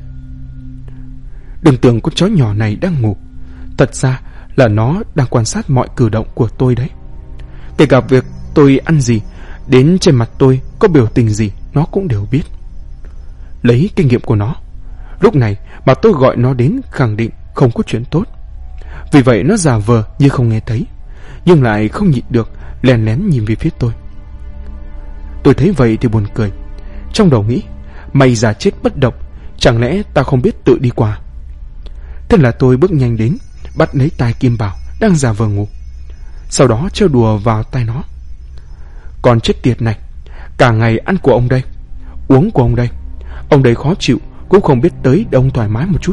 Đừng tưởng con chó nhỏ này đang ngủ. Thật ra là nó đang quan sát mọi cử động của tôi đấy. Kể cả việc tôi ăn gì, đến trên mặt tôi có biểu tình gì, nó cũng đều biết. Lấy kinh nghiệm của nó, lúc này mà tôi gọi nó đến khẳng định không có chuyện tốt. Vì vậy nó giả vờ như không nghe thấy, nhưng lại không nhịn được lén lén nhìn về phía tôi. Tôi thấy vậy thì buồn cười, trong đầu nghĩ: mày giả chết bất động, chẳng lẽ tao không biết tự đi qua? Thế là tôi bước nhanh đến, bắt lấy tai Kim Bảo đang giả vờ ngủ, sau đó trêu đùa vào tai nó: Con chết tiệt này, cả ngày ăn của ông đây, uống của ông đây khó chịu cũng không biết tới đông thoải mái một chút.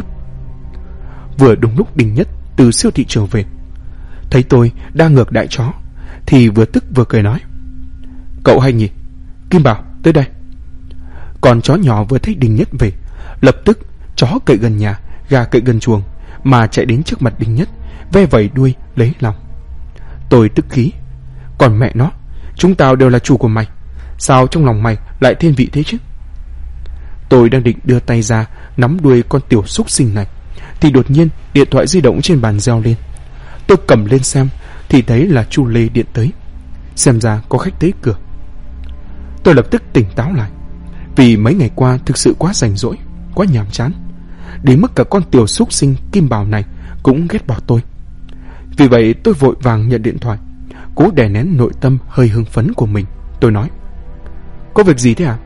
Vừa đúng lúc Đình Nhất từ siêu thị trở về, thấy tôi đang ngược đãi chó thì vừa tức vừa cười nói: Cậu hay nhỉ, Kim Bảo, tới đây. Còn chó nhỏ vừa thấy Đình Nhất về, lập tức chó cậy gần nhà, gà cậy gần chuồng, mà chạy đến trước mặt Đình Nhất, ve vẩy đuôi lấy lòng. Tôi tức khí: Còn mẹ nó, chúng tao đều là chủ của mày, sao trong lòng mày lại thiên vị thế chứ? Tôi đang định đưa tay ra nắm đuôi con tiểu súc sinh này thì đột nhiên điện thoại di động trên bàn reo lên. Tôi cầm lên xem thì thấy là Chu Lê điện tới, xem ra có khách tới cửa. Tôi lập tức tỉnh táo lại, vì mấy ngày qua thực sự quá rảnh rỗi, quá nhàm chán, đến mức cả con tiểu súc sinh Kim Bảo này cũng ghét bỏ tôi. Vì vậy tôi vội vàng nhận điện thoại, cố đè nén nội tâm hơi hưng phấn của mình. Tôi nói: Có việc gì thế à?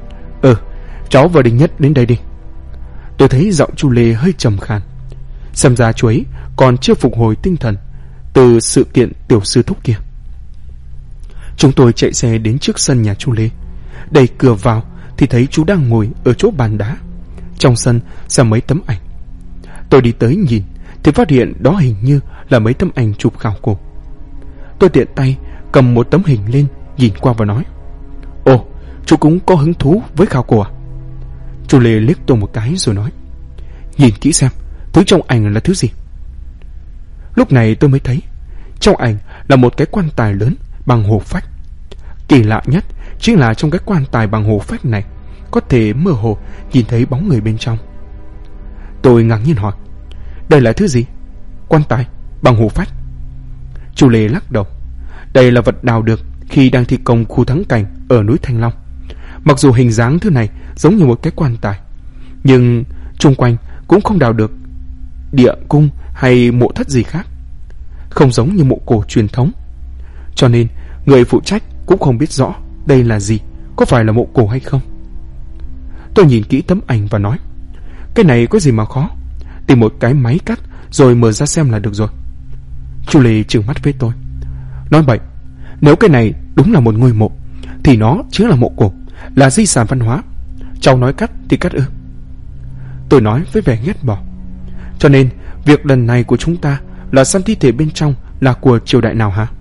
Cháu và Đình Nhất đến đây đi. Tôi thấy giọng Chu Lê hơi trầm khàn, xem ra chú ấy còn chưa phục hồi tinh thần từ sự kiện tiểu sư thúc kia. Chúng tôi chạy xe đến trước sân nhà Chu Lê, đẩy cửa vào thì thấy chú đang ngồi ở chỗ bàn đá. Trong sân xem mấy tấm ảnh. Tôi đi tới nhìn thì phát hiện đó hình như là mấy tấm ảnh chụp khảo cổ. Tôi tiện tay cầm một tấm hình lên, nhìn qua và nói: Ồ, chú cũng có hứng thú với khảo cổ à? Chu Lê liếc tôi một cái rồi nói: Nhìn kỹ xem, thứ trong ảnh là thứ gì. Lúc này tôi mới thấy trong ảnh là một cái quan tài lớn bằng hồ phách. Kỳ lạ nhất chính là trong cái quan tài bằng hồ phách này có thể mơ hồ nhìn thấy bóng người bên trong. Tôi ngạc nhiên hỏi: Đây là thứ gì? Quan tài bằng hồ phách? Chu Lê lắc đầu: Đây là vật đào được khi đang thi công khu thắng cảnh ở núi Thanh Long. Mặc dù hình dáng thứ này giống như một cái quan tài, nhưng chung quanh cũng không đào được địa cung hay mộ thất gì khác, không giống như mộ cổ truyền thống. Cho nên người phụ trách cũng không biết rõ đây là gì, có phải là mộ cổ hay không. Tôi nhìn kỹ tấm ảnh và nói: Cái này có gì mà khó, tìm một cái máy cắt rồi mở ra xem là được rồi. Chu Lê trừng mắt với tôi: Nói bậy, nếu cái này đúng là một ngôi mộ thì nó chính là mộ cổ, là di sản văn hóa. Cháu nói cắt thì cắt ư? Tôi nói với vẻ ghét bỏ: Cho nên việc lần này của chúng ta là săn thi thể bên trong là của triều đại nào hả?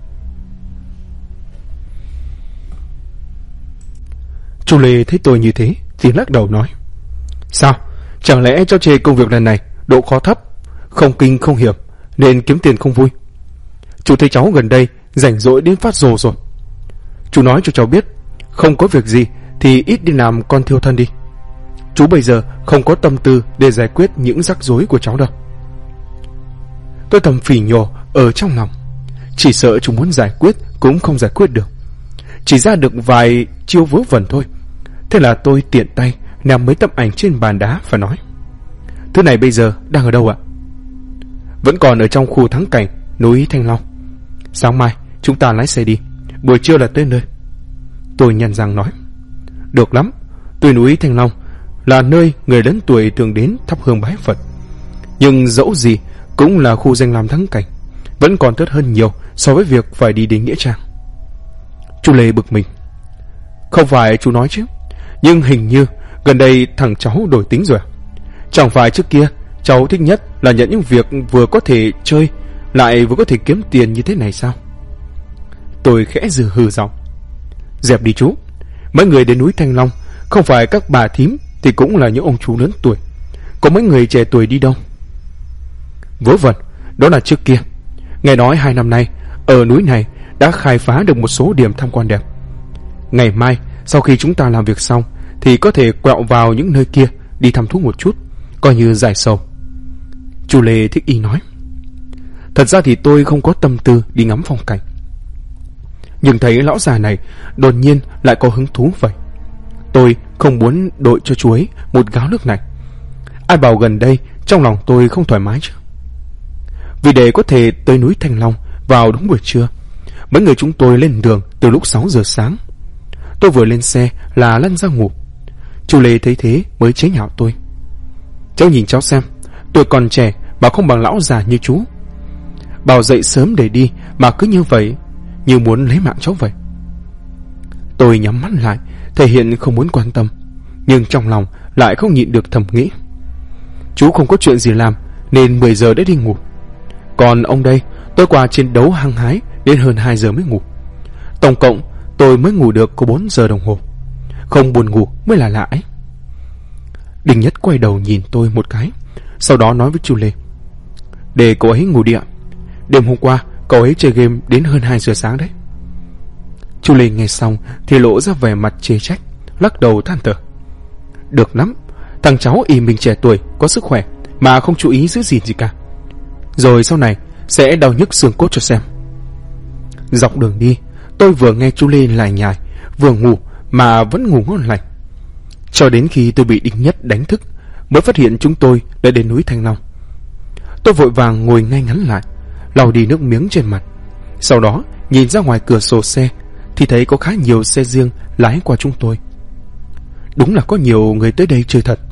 Chu Lê thấy tôi như thế thì lắc đầu nói: Sao? Chẳng lẽ cho chê công việc lần này độ khó thấp, không kinh không hiểm, nên kiếm tiền không vui? Chú thấy cháu gần đây rảnh rỗi đến phát rồ rồi. Chú nói cho cháu biết, không có việc gì thì ít đi làm con thiêu thân đi. Chú bây giờ không có tâm tư để giải quyết những rắc rối của cháu đâu. Tôi thầm phỉ nhổ ở trong lòng, chỉ sợ chú muốn giải quyết cũng không giải quyết được, chỉ ra được vài chiêu vớ vẩn thôi. Thế là tôi tiện tay ném mấy tấm ảnh trên bàn đá và nói: Thứ này bây giờ đang ở đâu ạ? Vẫn còn ở trong khu thắng cảnh núi Thanh Long. Sáng mai chúng ta lái xe đi, buổi trưa là tới nơi. Tôi nhăn răng nói: Được lắm, tuy núi Thanh Long là nơi người lớn tuổi thường đến thắp hương bái Phật, nhưng dẫu gì cũng là khu danh lam thắng cảnh, vẫn còn tốt hơn nhiều so với việc phải đi đến nghĩa trang. Chu Lê bực mình: Không phải chú nói chứ, nhưng hình như gần đây thằng cháu đổi tính rồi à? Chẳng phải trước kia cháu thích nhất là nhận những việc vừa có thể chơi lại vừa có thể kiếm tiền như thế này sao? Tôi khẽ hừ giọng: Dẹp đi chú, mấy người đến núi Thanh Long không phải các bà thím thì cũng là những ông chú lớn tuổi, có mấy người trẻ tuổi đi đâu. Vớ vẩn, đó là trước kia. Nghe nói 2 năm nay ở núi này đã khai phá được một số điểm tham quan đẹp. Ngày mai sau khi chúng ta làm việc xong thì có thể quẹo vào những nơi kia đi thăm thú một chút, coi như giải sầu. Chú Lê thích ý nói. Thật ra thì tôi không có tâm tư đi ngắm phong cảnh, nhưng thấy lão già này đột nhiên lại có hứng thú vậy. Tôi không muốn đội cho chú ấy một gáo nước này. Ai bảo gần đây trong lòng tôi không thoải mái chứ. Vì để có thể tới núi Thanh Long vào đúng buổi trưa, mấy người chúng tôi lên đường từ lúc 6 giờ sáng. Tôi vừa lên xe là lăn ra ngủ. Chú Lê thấy thế mới chế nhạo tôi. Cháu nhìn cháu xem, tôi còn trẻ mà không bằng lão già như chú. Bảo dậy sớm để đi mà cứ như vậy, như muốn lấy mạng cháu vậy. Tôi nhắm mắt lại, thể hiện không muốn quan tâm, nhưng trong lòng lại không nhịn được thầm nghĩ. Chú không có chuyện gì làm nên 10 giờ đã đi ngủ. Còn ông đây, tôi qua chiến đấu hăng hái đến hơn 2 giờ mới ngủ. Tổng cộng tôi mới ngủ được có 4 giờ đồng hồ. Không buồn ngủ mới là lạ ấy. Đinh Nhất quay đầu nhìn tôi một cái, sau đó nói với chú Lê. Để cậu ấy ngủ đi ạ. Đêm hôm qua cậu ấy chơi game đến hơn 2 giờ sáng đấy. Chú Lê nghe xong thì lộ ra vẻ mặt chê trách, lắc đầu than thở. Được lắm, thằng cháu y mình trẻ tuổi, có sức khỏe mà không chú ý giữ gìn gì cả. Rồi sau này sẽ đau nhức xương cốt cho xem. Dọc đường đi, tôi vừa nghe chú Lê lải nhải, vừa ngủ mà vẫn ngủ ngon lành. Cho đến khi tôi bị Đinh Nhất đánh thức mới phát hiện chúng tôi đã đến núi Thanh Long. Tôi vội vàng ngồi ngay ngắn lại, lau đi nước miếng trên mặt. Sau đó nhìn ra ngoài cửa sổ xe thì thấy có khá nhiều xe riêng lái qua chúng tôi. Đúng là có nhiều người tới đây chơi thật.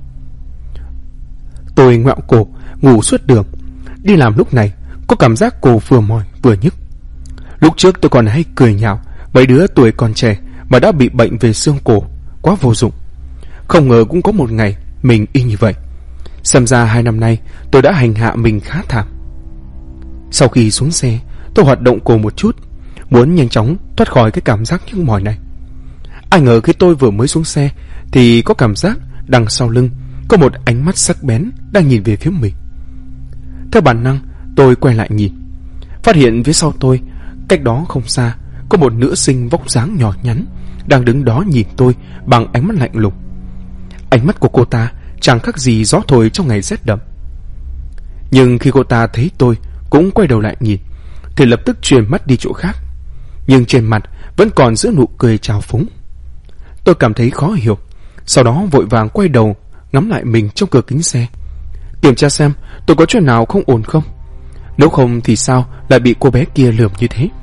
Tôi ngoẹo cổ ngủ suốt đường. Đi làm lúc này có cảm giác cổ vừa mỏi vừa nhức. Lúc trước tôi còn hay cười nhạo mấy đứa tuổi còn trẻ mà đã bị bệnh về xương cổ, quá vô dụng. Không ngờ cũng có một ngày mình y như vậy. Xem ra 2 năm nay tôi đã hành hạ mình khá thảm. Sau khi xuống xe, tôi hoạt động cổ một chút, muốn nhanh chóng thoát khỏi cái cảm giác nhức mỏi này. Ai ngờ khi tôi vừa mới xuống xe thì có cảm giác đằng sau lưng có một ánh mắt sắc bén đang nhìn về phía mình. Theo bản năng tôi quay lại nhìn, phát hiện phía sau tôi, cách đó không xa, có một nữ sinh vóc dáng nhỏ nhắn đang đứng đó nhìn tôi bằng ánh mắt lạnh lùng. Ánh mắt của cô ta chẳng khác gì gió thổi trong ngày rét đậm. Nhưng khi cô ta thấy tôi cũng quay đầu lại nhìn thì lập tức chuyển mắt đi chỗ khác, nhưng trên mặt vẫn còn giữ nụ cười trào phúng. Tôi cảm thấy khó hiểu, sau đó vội vàng quay đầu ngắm lại mình trong cửa kính xe, kiểm tra xem tôi có chuyện nào không ổn không. Nếu không thì sao lại bị cô bé kia lườm như thế.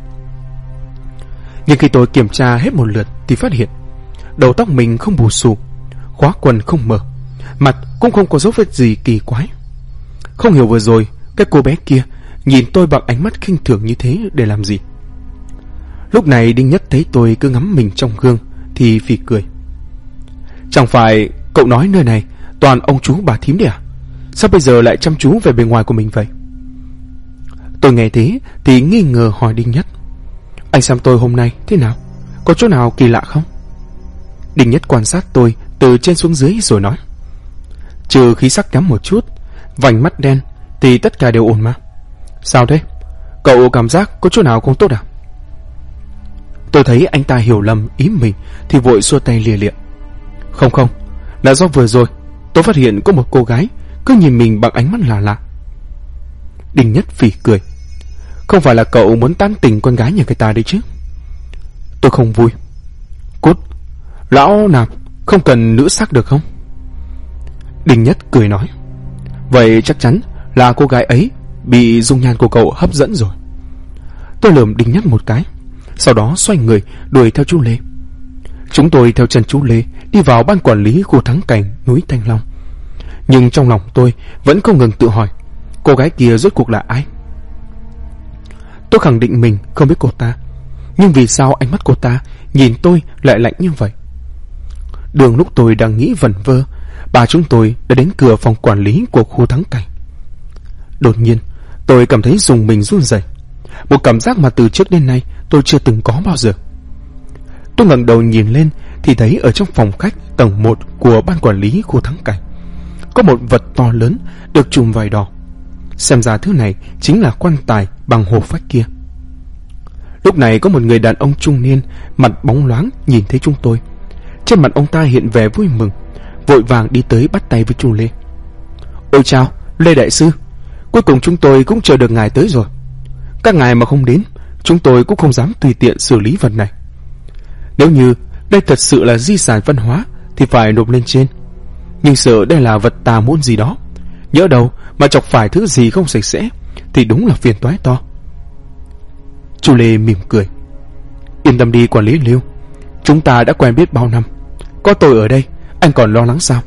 Nhưng khi tôi kiểm tra hết một lượt thì phát hiện đầu tóc mình không bù xù, khóa quần không mở, mặt cũng không có dấu vết gì kỳ quái. Không hiểu vừa rồi cái cô bé kia nhìn tôi bằng ánh mắt khinh thường như thế để làm gì. Lúc này Đinh Nhất thấy tôi cứ ngắm mình trong gương thì phì cười. Chẳng phải cậu nói nơi này toàn ông chú bà thím đấy à? Sao bây giờ lại chăm chú về bề ngoài của mình vậy? Tôi nghe thế thì nghi ngờ hỏi Đinh Nhất. Anh xem tôi hôm nay thế nào? Có chỗ nào kỳ lạ không? Đinh Nhất quan sát tôi từ trên xuống dưới rồi nói. Trừ khí sắc kém một chút, vành mắt đen thì tất cả đều ổn mà. Sao thế? Cậu cảm giác có chỗ nào không tốt à? Tôi thấy anh ta hiểu lầm ý mình thì vội xua tay lìa lịa. Không, là do vừa rồi tôi phát hiện có một cô gái cứ nhìn mình bằng ánh mắt lạ lạ. Đinh Nhất phì cười. Không phải là cậu muốn tán tỉnh con gái nhà người ta đấy chứ? Tôi không vui. Cút, lão nạp không cần nữ sắc được không? Đinh Nhất cười nói. Vậy chắc chắn là cô gái ấy bị dung nhan của cậu hấp dẫn rồi. Tôi lườm Đinh Nhất một cái, sau đó xoay người đuổi theo chú Lê. Chúng tôi theo chân chú Lê đi vào ban quản lý khu thắng cảnh núi Thanh Long. Nhưng trong lòng tôi vẫn không ngừng tự hỏi, cô gái kia rốt cuộc là ai? Tôi khẳng định mình không biết cô ta, nhưng vì sao ánh mắt cô ta nhìn tôi lại lạnh như vậy? Đường lúc tôi đang nghĩ vẩn vơ, bà chúng tôi đã đến cửa phòng quản lý của khu thắng cảnh. Đột nhiên tôi cảm thấy rùng mình run rẩy, một cảm giác mà từ trước đến nay tôi chưa từng có bao giờ. Tôi ngẩng đầu nhìn lên thì thấy ở trong phòng khách tầng 1 của ban quản lý khu thắng cảnh có một vật to lớn được trùm vải đỏ. Xem ra thứ này chính là quan tài bằng hộp phách kia. Lúc này có một người đàn ông trung niên, mặt bóng loáng nhìn thấy chúng tôi. trên mặt ông ta hiện vẻ vui mừng, vội vàng đi tới bắt tay với Chu Lê. Ôi chào, Lê đại sư, cuối cùng chúng tôi cũng chờ được ngài tới rồi. Các ngài mà không đến, chúng tôi cũng không dám tùy tiện xử lý vật này. Nếu như đây thật sự là di sản văn hóa thì phải nộp lên trên, nhưng sợ đây là vật tà môn gì đó, nhỡ đâu mà chọc phải thứ gì không sạch sẽ thì đúng là phiền toái to. Chu Lê mỉm cười. Yên tâm đi quản lý Lưu, chúng ta đã quen biết bao năm, có tôi ở đây anh còn lo lắng sao?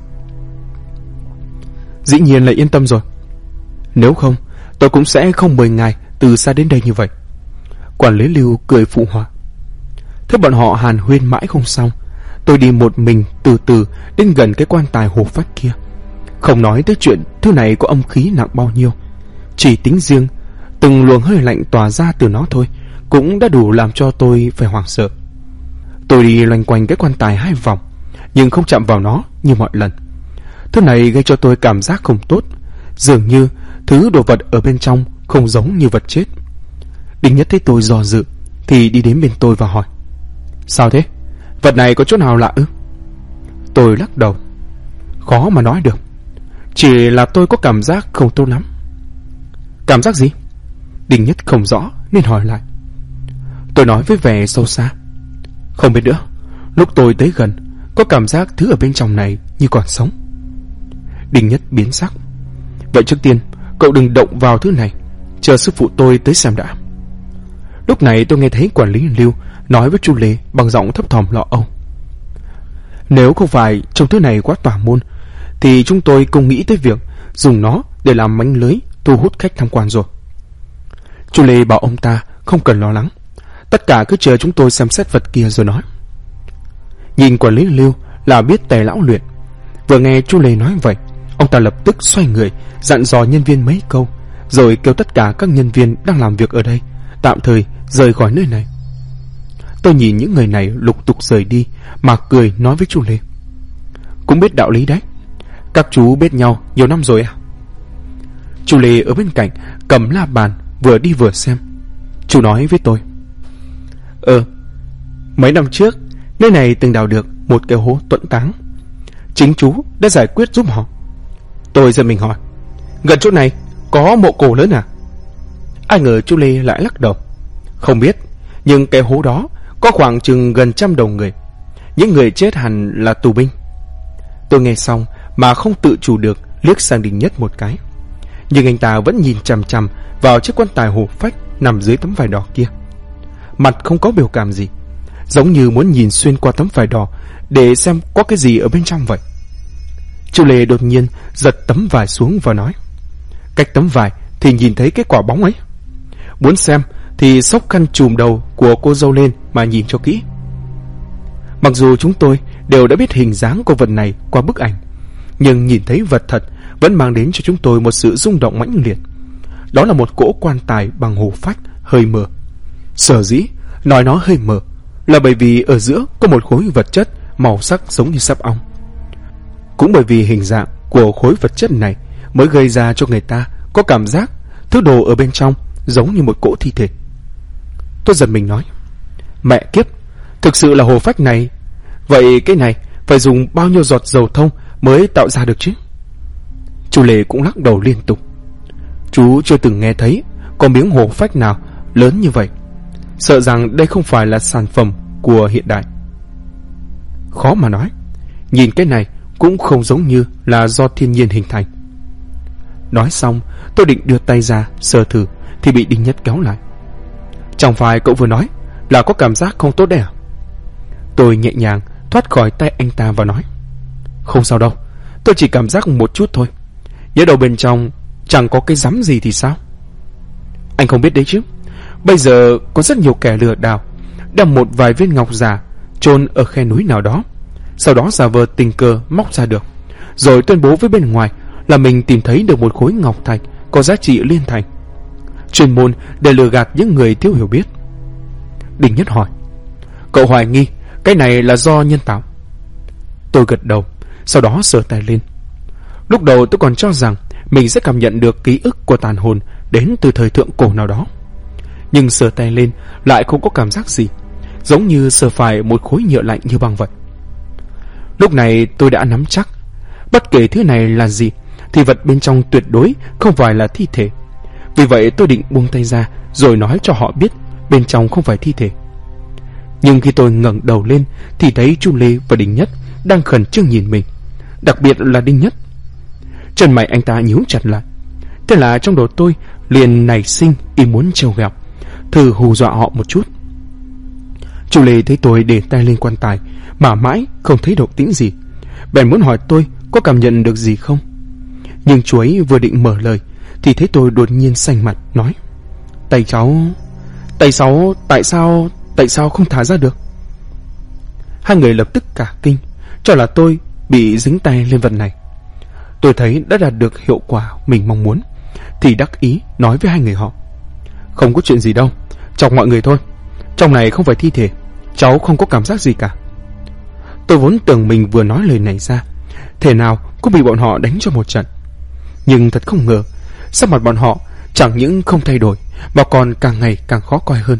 Dĩ nhiên là yên tâm rồi. Nếu không tôi cũng sẽ không mời ngài từ xa đến đây như vậy. Quản lý Lưu cười phụ họa. Thế bọn họ hàn huyên mãi không xong, tôi đi một mình từ từ đến gần cái quan tài hồ phách kia. Không nói tới chuyện thứ này có âm khí nặng bao nhiêu, chỉ tính riêng từng luồng hơi lạnh tỏa ra từ nó thôi cũng đã đủ làm cho tôi phải hoảng sợ. Tôi đi loanh quanh cái quan tài 2 vòng, nhưng không chạm vào nó như mọi lần. Thứ này gây cho tôi cảm giác không tốt, dường như thứ đồ vật ở bên trong không giống như vật chết. Đinh Nhất thấy tôi do dự thì đi đến bên tôi và hỏi: Sao thế? Vật này có chỗ nào lạ ư? Tôi lắc đầu. Khó mà nói được, chỉ là tôi có cảm giác không tốt lắm. Cảm giác gì? Đinh Nhất không rõ nên hỏi lại. Tôi nói với vẻ sâu xa: Không biết nữa, lúc tôi tới gần có cảm giác thứ ở bên trong này như còn sống. Đinh Nhất biến sắc. Vậy trước tiên cậu đừng động vào thứ này, chờ sư phụ tôi tới xem đã. Lúc này tôi nghe thấy quản lý Lưu nói với Chu Lê bằng giọng thấp thỏm lo âu: Nếu không phải trong thứ này quá tà môn thì chúng tôi cũng nghĩ tới việc dùng nó để làm mánh lưới thu hút khách tham quan rồi. Chu Lê bảo ông ta không cần lo lắng, tất cả cứ chờ chúng tôi xem xét vật kia rồi nói. Nhìn quản lý Lưu là biết tài lão luyện. Vừa nghe Chu Lê nói vậy, ông ta lập tức xoay người dặn dò nhân viên mấy câu, rồi kêu tất cả các nhân viên đang làm việc ở đây tạm thời rời khỏi nơi này. Tôi nhìn những người này lục tục rời đi mà cười nói với Chu Lê: Cũng biết đạo lý đấy, các chú biết nhau nhiều năm rồi à? Chu Lê ở bên cạnh cầm la bàn vừa đi vừa xem. Chú nói với tôi: Mấy năm trước nơi này từng đào được một cái hố tuẫn táng, chính chú đã giải quyết giúp họ. Tôi giật mình hỏi: Gần chỗ này có mộ cổ lớn à? Ai ngờ Chu Lê lại lắc đầu: Không biết, nhưng cái hố đó có khoảng chừng gần 100 đầu người. Những người chết hẳn là tù binh. Tôi nghe xong mà không tự chủ được liếc sang Đinh Nhất một cái, nhưng anh ta vẫn nhìn chằm chằm vào chiếc quan tài hồ phách nằm dưới tấm vải đỏ kia, mặt không có biểu cảm gì, giống như muốn nhìn xuyên qua tấm vải đỏ để xem có cái gì ở bên trong vậy. Chu Lê đột nhiên giật tấm vải xuống và nói: Cách tấm vải thì nhìn thấy cái quả bóng ấy. Muốn xem thì xốc khăn trùm đầu của cô dâu lên mà nhìn cho kỹ. Mặc dù chúng tôi đều đã biết hình dáng của vật này qua bức ảnh, nhưng nhìn thấy vật thật vẫn mang đến cho chúng tôi một sự rung động mãnh liệt. Đó là một cỗ quan tài bằng hồ phách hơi mờ. Sở dĩ nói nó hơi mờ là bởi vì ở giữa có một khối vật chất màu sắc giống như sáp ong. Cũng bởi vì hình dạng của khối vật chất này mới gây ra cho người ta có cảm giác thứ đồ ở bên trong giống như một cỗ thi thể. Tôi giật mình nói: Mẹ kiếp, thực sự là hồ phách này. Vậy cái này phải dùng bao nhiêu giọt dầu thông mới tạo ra được chứ? Chu Lê cũng lắc đầu liên tục. Chú chưa từng nghe thấy có miếng hồ phách nào lớn như vậy. Sợ rằng đây không phải là sản phẩm của hiện đại. Khó mà nói, nhìn cái này cũng không giống như là do thiên nhiên hình thành. Nói xong, tôi định đưa tay ra sờ thử thì bị Đinh Nhất kéo lại. Chẳng phải cậu vừa nói là có cảm giác không tốt đấy à? Tôi nhẹ nhàng thoát khỏi tay anh ta và nói: Không sao đâu, tôi chỉ cảm giác một chút thôi. Nhớ đầu bên trong chẳng có cái rắm gì thì sao? Anh không biết đấy chứ, bây giờ có rất nhiều kẻ lừa đảo đem một vài viên ngọc giả chôn ở khe núi nào đó, sau đó giả vờ tình cờ móc ra được, rồi tuyên bố với bên ngoài là mình tìm thấy được một khối ngọc thạch có giá trị liên thành, chuyên môn để lừa gạt những người thiếu hiểu biết. Đinh Nhất hỏi: Cậu hoài nghi cái này là do nhân tạo? Tôi gật đầu, sau đó sờ tay lên. Lúc đầu tôi còn cho rằng mình sẽ cảm nhận được ký ức của tàn hồn đến từ thời thượng cổ nào đó, nhưng sờ tay lên lại không có cảm giác gì, giống như sờ phải một khối nhựa lạnh như băng vậy. Lúc này tôi đã nắm chắc, bất kể thứ này là gì thì vật bên trong tuyệt đối không phải là thi thể. Vì vậy tôi định buông tay ra rồi nói cho họ biết bên trong không phải thi thể. Nhưng khi tôi ngẩng đầu lên thì thấy Chu Lê và Đinh Nhất đang khẩn trương nhìn mình, đặc biệt là Đinh Nhất. Chân mày anh ta nhíu chặt lại. Thế là trong đầu tôi liền nảy sinh ý muốn trêu ghẹo, thử hù dọa họ một chút. Chu Lê thấy tôi để tay lên quan tài mà mãi không thấy động tĩnh gì, bèn muốn hỏi tôi có cảm nhận được gì không. Nhưng chú ấy vừa định mở lời thì thấy tôi đột nhiên xanh mặt nói: Tay cháu tại sao không thả ra được? Hai người lập tức cả kinh, cho là tôi bị dính tay lên vật này. Tôi thấy đã đạt được hiệu quả mình mong muốn thì đắc ý nói với hai người họ: Không có chuyện gì đâu, chọc mọi người thôi. Trong này không phải thi thể, cháu không có cảm giác gì cả. Tôi vốn tưởng mình vừa nói lời này ra, thể nào cũng bị bọn họ đánh cho một trận. Nhưng thật không ngờ, sắc mặt bọn họ chẳng những không thay đổi mà còn càng ngày càng khó coi hơn.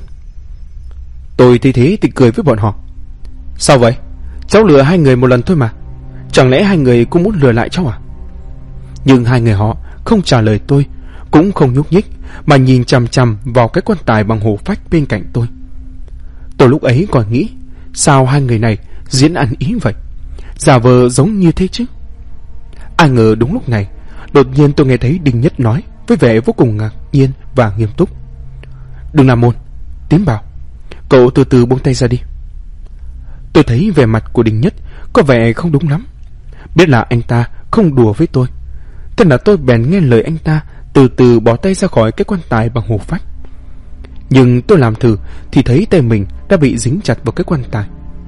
Tôi thấy thế thì cười với bọn họ: Sao vậy? Cháu lừa hai người một lần thôi mà, chẳng lẽ hai người cũng muốn lừa lại cháu à? Nhưng hai người họ không trả lời tôi, cũng không nhúc nhích mà nhìn chằm chằm vào cái quan tài bằng hổ phách bên cạnh tôi. Tôi lúc ấy còn nghĩ sao hai người này diễn ăn ý vậy, giả vờ giống như thế chứ. Ai ngờ đúng lúc này đột nhiên tôi nghe thấy Đinh Nhất nói với vẻ vô cùng ngạc nhiên và nghiêm túc: Đừng làm môn, Tím bảo, cậu từ từ buông tay ra đi. Tôi thấy vẻ mặt của Đinh Nhất có vẻ không đúng lắm, biết là anh ta không đùa với tôi. Thế là tôi bèn nghe lời anh ta, từ từ bỏ tay ra khỏi cái quan tài bằng hổ phách. Nhưng tôi làm thử thì thấy tay mình đã bị dính chặt vào cái quan tài.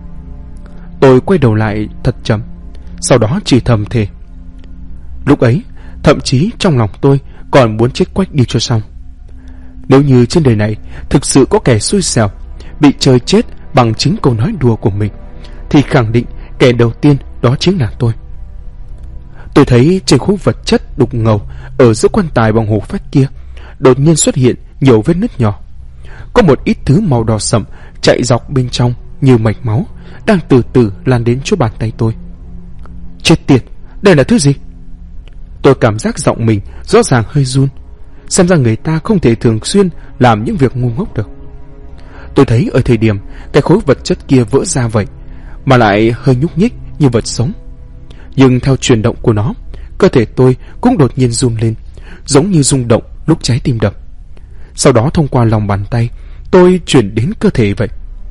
Tôi quay đầu lại thật chậm, sau đó chỉ thầm thề. Lúc ấy thậm chí trong lòng tôi còn muốn chết quách đi cho xong. Nếu như trên đời này thực sự có kẻ xui xẻo bị chơi chết bằng chính câu nói đùa của mình thì khẳng định kẻ đầu tiên đó chính là tôi. Tôi thấy trên khối vật chất đục ngầu ở giữa quan tài bằng hổ phách kia đột nhiên xuất hiện nhiều vết nứt nhỏ. Có một ít thứ màu đỏ sậm chạy dọc bên trong như mạch máu đang từ từ lan đến chỗ bàn tay tôi. Chết tiệt, đây là thứ gì? Tôi cảm giác giọng mình rõ ràng hơi run. Xem ra người ta không thể thường xuyên làm những việc ngu ngốc được. Tôi thấy ở thời điểm cái khối vật chất kia vỡ ra vậy mà lại hơi nhúc nhích như vật sống. Nhưng theo chuyển động của nó, cơ thể tôi cũng đột nhiên run lên, giống như rung động lúc trái tim đập. Sau đó thông qua lòng bàn tay tôi chuyển đến cơ thể vậy.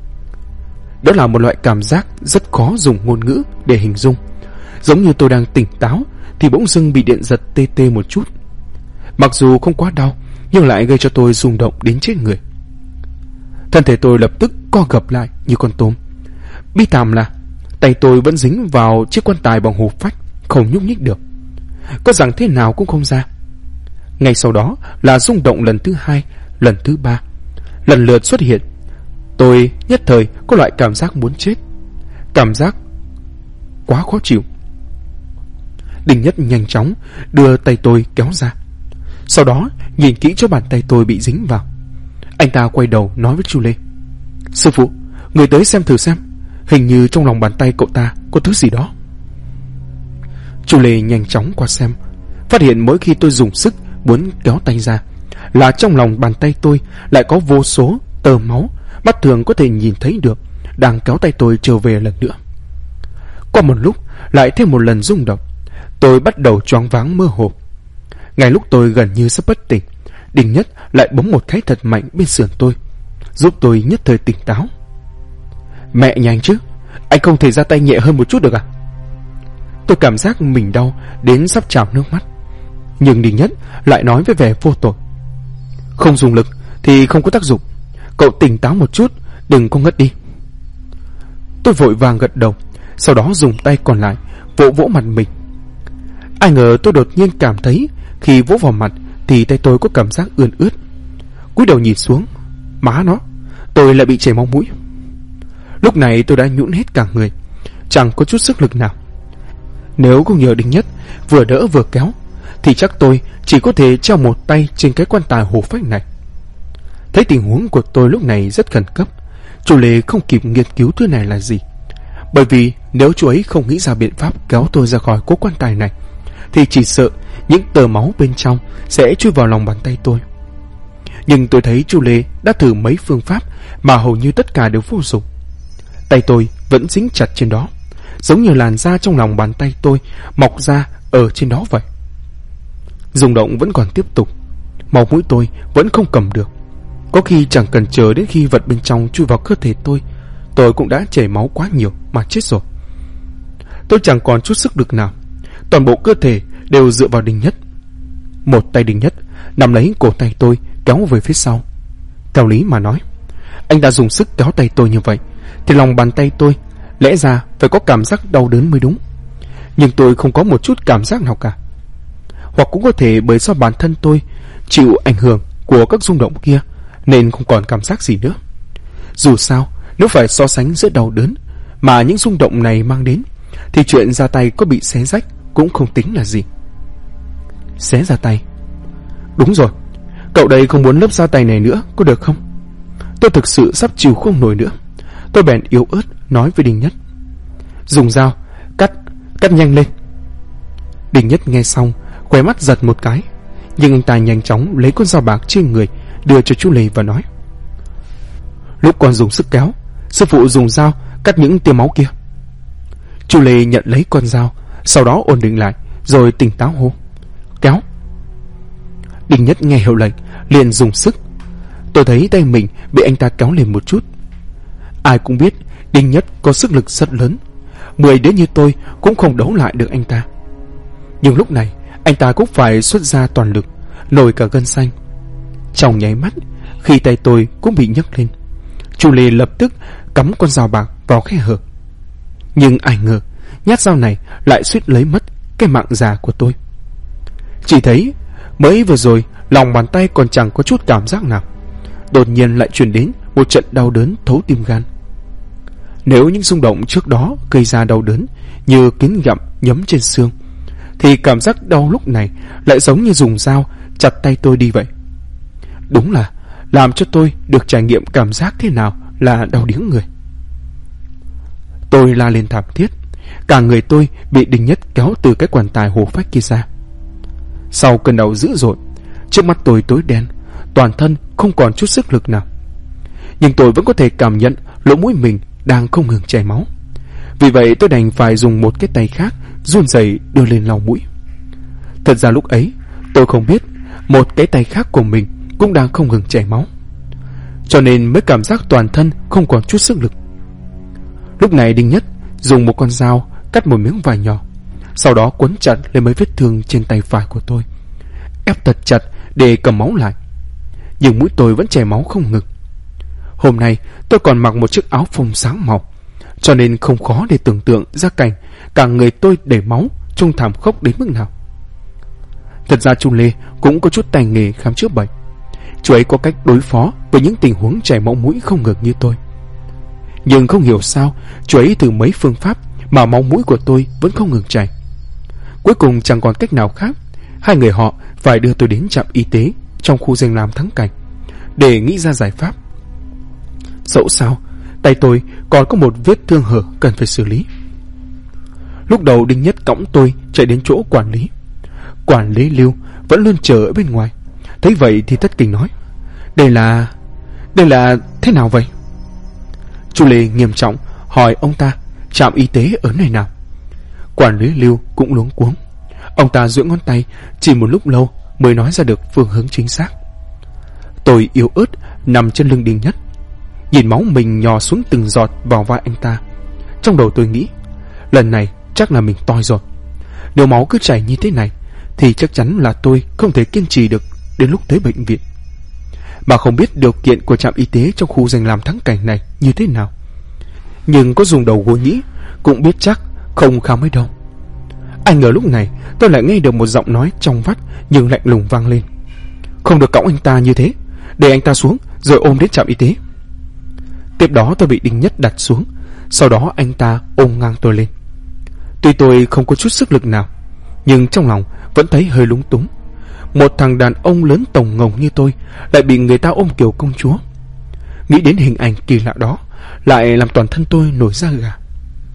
Đó là một loại cảm giác rất khó dùng ngôn ngữ để hình dung, giống như tôi đang tỉnh táo thì bỗng dưng bị điện giật tê tê một chút. Mặc dù không quá đau nhưng lại gây cho tôi rung động đến chết người. Thân thể tôi lập tức co gập lại như con tôm. Bi thảm là tay tôi vẫn dính vào chiếc quan tài bằng hổ phách, không nhúc nhích được, có rằng thế nào cũng không ra. Ngay sau đó là rung động lần thứ hai, lần thứ ba, lần lượt xuất hiện. Tôi nhất thời có loại cảm giác muốn chết, cảm giác quá khó chịu. Đinh Nhất nhanh chóng đưa tay tôi kéo ra, sau đó nhìn kỹ chỗ bàn tay tôi bị dính vào. Anh ta quay đầu nói với Chu Lê: Sư phụ, người tới xem thử xem, hình như trong lòng bàn tay cậu ta có thứ gì đó. Chu Lê nhanh chóng qua xem, phát hiện mỗi khi tôi dùng sức muốn kéo tay ra là trong lòng bàn tay tôi lại có vô số tơ máu mắt thường có thể nhìn thấy được đang kéo tay tôi trở về lần nữa. Qua một lúc lại thêm một lần rung động, tôi bắt đầu choáng váng mơ hồ. Ngay lúc tôi gần như sắp bất tỉnh, Đinh Nhất lại bấm một cái thật mạnh bên sườn tôi, giúp tôi nhất thời tỉnh táo. Mẹ nhanh chứ, anh không thể ra tay nhẹ hơn một chút được à? Tôi cảm giác mình đau đến sắp trào nước mắt, nhưng Đinh Nhất lại nói với vẻ vô tội: Không dùng lực thì không có tác dụng, cậu tỉnh táo một chút, đừng có ngất đi. Tôi vội vàng gật đầu, sau đó dùng tay còn lại vỗ vỗ mặt mình. Ai ngờ tôi đột nhiên cảm thấy khi vỗ vào mặt thì tay tôi có cảm giác ươn ướt. Cúi đầu nhìn xuống, má nó, tôi lại bị chảy máu mũi. Lúc này tôi đã nhũn hết cả người, chẳng có chút sức lực nào. Nếu không nhờ Đinh Nhất vừa đỡ vừa kéo thì chắc tôi chỉ có thể treo một tay trên cái quan tài hổ phách này. Thấy tình huống của tôi lúc này rất khẩn cấp, Chu Lê không kịp nghiên cứu thứ này là gì, Bởi vì nếu chú ấy không nghĩ ra biện pháp kéo tôi ra khỏi cố quan tài này, thì chỉ sợ những tờ máu bên trong sẽ chui vào lòng bàn tay tôi. Nhưng tôi thấy chú Lê đã thử mấy phương pháp mà hầu như tất cả đều vô dụng. Tay tôi vẫn dính chặt trên đó, giống như làn da trong lòng bàn tay tôi mọc ra ở trên đó vậy. Rung động vẫn còn tiếp tục, máu mũi tôi vẫn không cầm được. Có khi chẳng cần chờ đến khi vật bên trong chui vào cơ thể tôi cũng đã chảy máu quá nhiều mà chết rồi. Tôi chẳng còn chút sức lực nào, toàn bộ cơ thể đều dựa vào Đinh Nhất. Một tay Đinh Nhất nắm lấy cổ tay tôi kéo về phía sau. Theo lý mà nói, anh đã dùng sức kéo tay tôi như vậy thì lòng bàn tay tôi lẽ ra phải có cảm giác đau đớn mới đúng. Nhưng tôi không có một chút cảm giác nào cả. Hoặc cũng có thể bởi do bản thân tôi chịu ảnh hưởng của các rung động kia nên không còn cảm giác gì nữa. Dù sao, nếu phải so sánh giữa đau đớn mà những rung động này mang đến, thì chuyện da tay có bị xé rách cũng không tính là gì. Xé da tay? Đúng rồi, cậu đây không muốn lớp da tay này nữa, có được không? Tôi thực sự sắp chịu không nổi nữa. Tôi bèn yếu ớt nói với Đinh Nhất: dùng dao cắt nhanh lên. Đinh Nhất nghe xong khóe mắt giật một cái, nhưng anh ta nhanh chóng lấy con dao bạc trên người đưa cho chú Lê và nói: lúc còn dùng sức kéo, sư phụ dùng dao cắt những tia máu kia. Chú Lê nhận lấy con dao, sau đó ổn định lại rồi tỉnh táo hô: kéo. Đinh Nhất nghe hiệu lệnh liền dùng sức. Tôi thấy tay mình bị anh ta kéo lên một chút. Ai cũng biết Đinh Nhất có sức lực rất lớn, 10 đứa như tôi cũng không đấu lại được anh ta. Nhưng lúc này anh ta cũng phải xuất ra toàn lực, nổi cả gân xanh. Trong nháy mắt, khi tay tôi cũng bị nhấc lên, chú Lê lập tức cắm con dao bạc vào khe hở. Nhưng ai ngờ nhát dao này lại suýt lấy mất cái mạng già của tôi. Chỉ thấy mới vừa rồi lòng bàn tay còn chẳng có chút cảm giác nào, đột nhiên lại truyền đến một trận đau đớn thấu tim gan. Nếu những rung động trước đó gây ra đau đớn như kiến gặm nhấm trên xương, thì cảm giác đau lúc này lại giống như dùng dao chặt tay tôi đi vậy. Đúng là làm cho tôi được trải nghiệm cảm giác thế nào là đau điếng người. Tôi la lên thảm thiết, cả người tôi bị Đinh Nhất kéo từ cái quan tài hổ phách kia ra. Sau cơn đau dữ dội, trước mắt tôi tối đen, toàn thân không còn chút sức lực nào. Nhưng tôi vẫn có thể cảm nhận lỗ mũi mình đang không ngừng chảy máu. Vì vậy tôi đành phải dùng một cái tay khác run rẩy đưa lên lau mũi. Thật ra lúc ấy tôi không biết một cái tay khác của mình cũng đang không ngừng chảy máu, cho nên mới cảm giác toàn thân không còn chút sức lực. Lúc này Đinh Nhất dùng một con dao cắt một miếng vải nhỏ, sau đó quấn chặt lên mấy vết thương trên tay phải của tôi, ép thật chặt để cầm máu lại. Nhưng mũi tôi vẫn chảy máu không ngừng. Hôm nay tôi còn mặc một chiếc áo phông sáng màu, cho nên không khó để tưởng tượng ra cảnh cả người tôi đầy máu trông thảm khốc đến mức nào. Thật ra chú Lê cũng có chút tay nghề khám chữa bệnh. Chú ấy có cách đối phó với những tình huống chảy máu mũi không ngừng như tôi. Nhưng không hiểu sao chú ấy thử mấy phương pháp mà máu mũi của tôi vẫn không ngừng chảy. Cuối cùng chẳng còn cách nào khác, hai người họ phải đưa tôi đến trạm y tế trong khu danh lam Thắng Cảnh để nghĩ ra giải pháp. Dẫu sao tay tôi còn có một vết thương hở cần phải xử lý. Lúc đầu Đinh Nhất cõng tôi chạy đến chỗ quản lý. Quản lý Lưu vẫn luôn chờ ở bên ngoài. Thấy vậy thì thất kinh nói: Đây là thế nào vậy? Chú Lê nghiêm trọng hỏi ông ta trạm y tế ở nơi nào. Quản lý Lưu cũng luống cuống. Ông ta duỗi ngón tay chỉ một lúc lâu mới nói ra được phương hướng chính xác. Tôi yếu ớt nằm trên lưng Đinh Nhất, nhìn máu mình nhò xuống từng giọt vào vai anh ta. Trong đầu tôi nghĩ, lần này chắc là mình toi rồi. Nếu máu cứ chảy như thế này thì chắc chắn là tôi không thể kiên trì được đến lúc tới bệnh viện. Mà không biết điều kiện của trạm y tế trong khu danh lam Thắng Cảnh này như thế nào. Nhưng có dùng đầu gối nghĩ cũng biết chắc không khám mấy đâu. Ai ngờ lúc này tôi lại nghe được một giọng nói trong vắt nhưng lạnh lùng vang lên: Không được cõng anh ta như thế, để anh ta xuống rồi ôm đến trạm y tế. Tiếp đó tôi bị Đinh Nhất đặt xuống, sau đó anh ta ôm ngang tôi lên. Tuy tôi không có chút sức lực nào, nhưng trong lòng vẫn thấy hơi lúng túng. Một thằng đàn ông lớn tổng ngồng như tôi lại bị người ta ôm kiểu công chúa. Nghĩ đến hình ảnh kỳ lạ đó lại làm toàn thân tôi nổi da gà.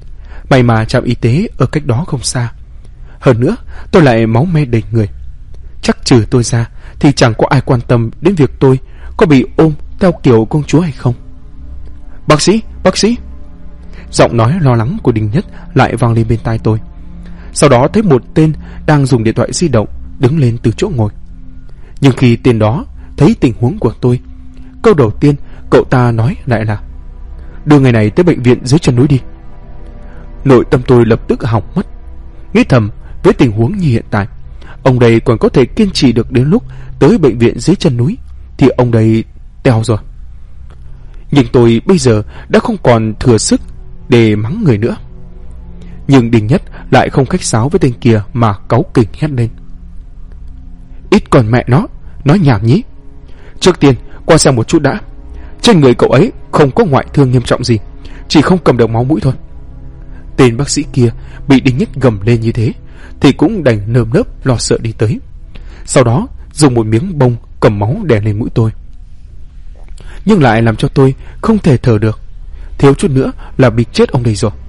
May mà trạm y tế ở cách đó không xa. Hơn nữa tôi lại máu me đầy người. Chắc trừ tôi ra thì chẳng có ai quan tâm đến việc tôi có bị ôm theo kiểu công chúa hay không. Bác sĩ, bác sĩ! Giọng nói lo lắng của Đình Nhất lại vang lên bên tai tôi. Sau đó thấy một tên đang dùng điện thoại di động đứng lên từ chỗ ngồi. Nhưng khi tên đó thấy tình huống của tôi, câu đầu tiên cậu ta nói lại là: đưa người này tới bệnh viện dưới chân núi đi. Nội tâm tôi lập tức hỏng mất. Nghĩ thầm, với tình huống như hiện tại, ông đây còn có thể kiên trì được đến lúc tới bệnh viện dưới chân núi thì ông đây teo rồi. Nhưng tôi bây giờ đã không còn thừa sức để mắng người nữa. Nhưng Đình Nhất lại không khách sáo với tên kia mà cáu kỉnh hét lên: ít còn mẹ nó, nói nhảm nhí. Trước tiên qua xem một chút đã. Trên người cậu ấy không có ngoại thương nghiêm trọng gì, chỉ không cầm được máu mũi thôi. Tên bác sĩ kia bị Đình Nhất gầm lên như thế thì cũng đành nơm nớp lo sợ đi tới. Sau đó dùng một miếng bông cầm máu đè lên mũi tôi, nhưng lại làm cho tôi không thể thở được. Thiếu chút nữa là bị chết ông đây rồi.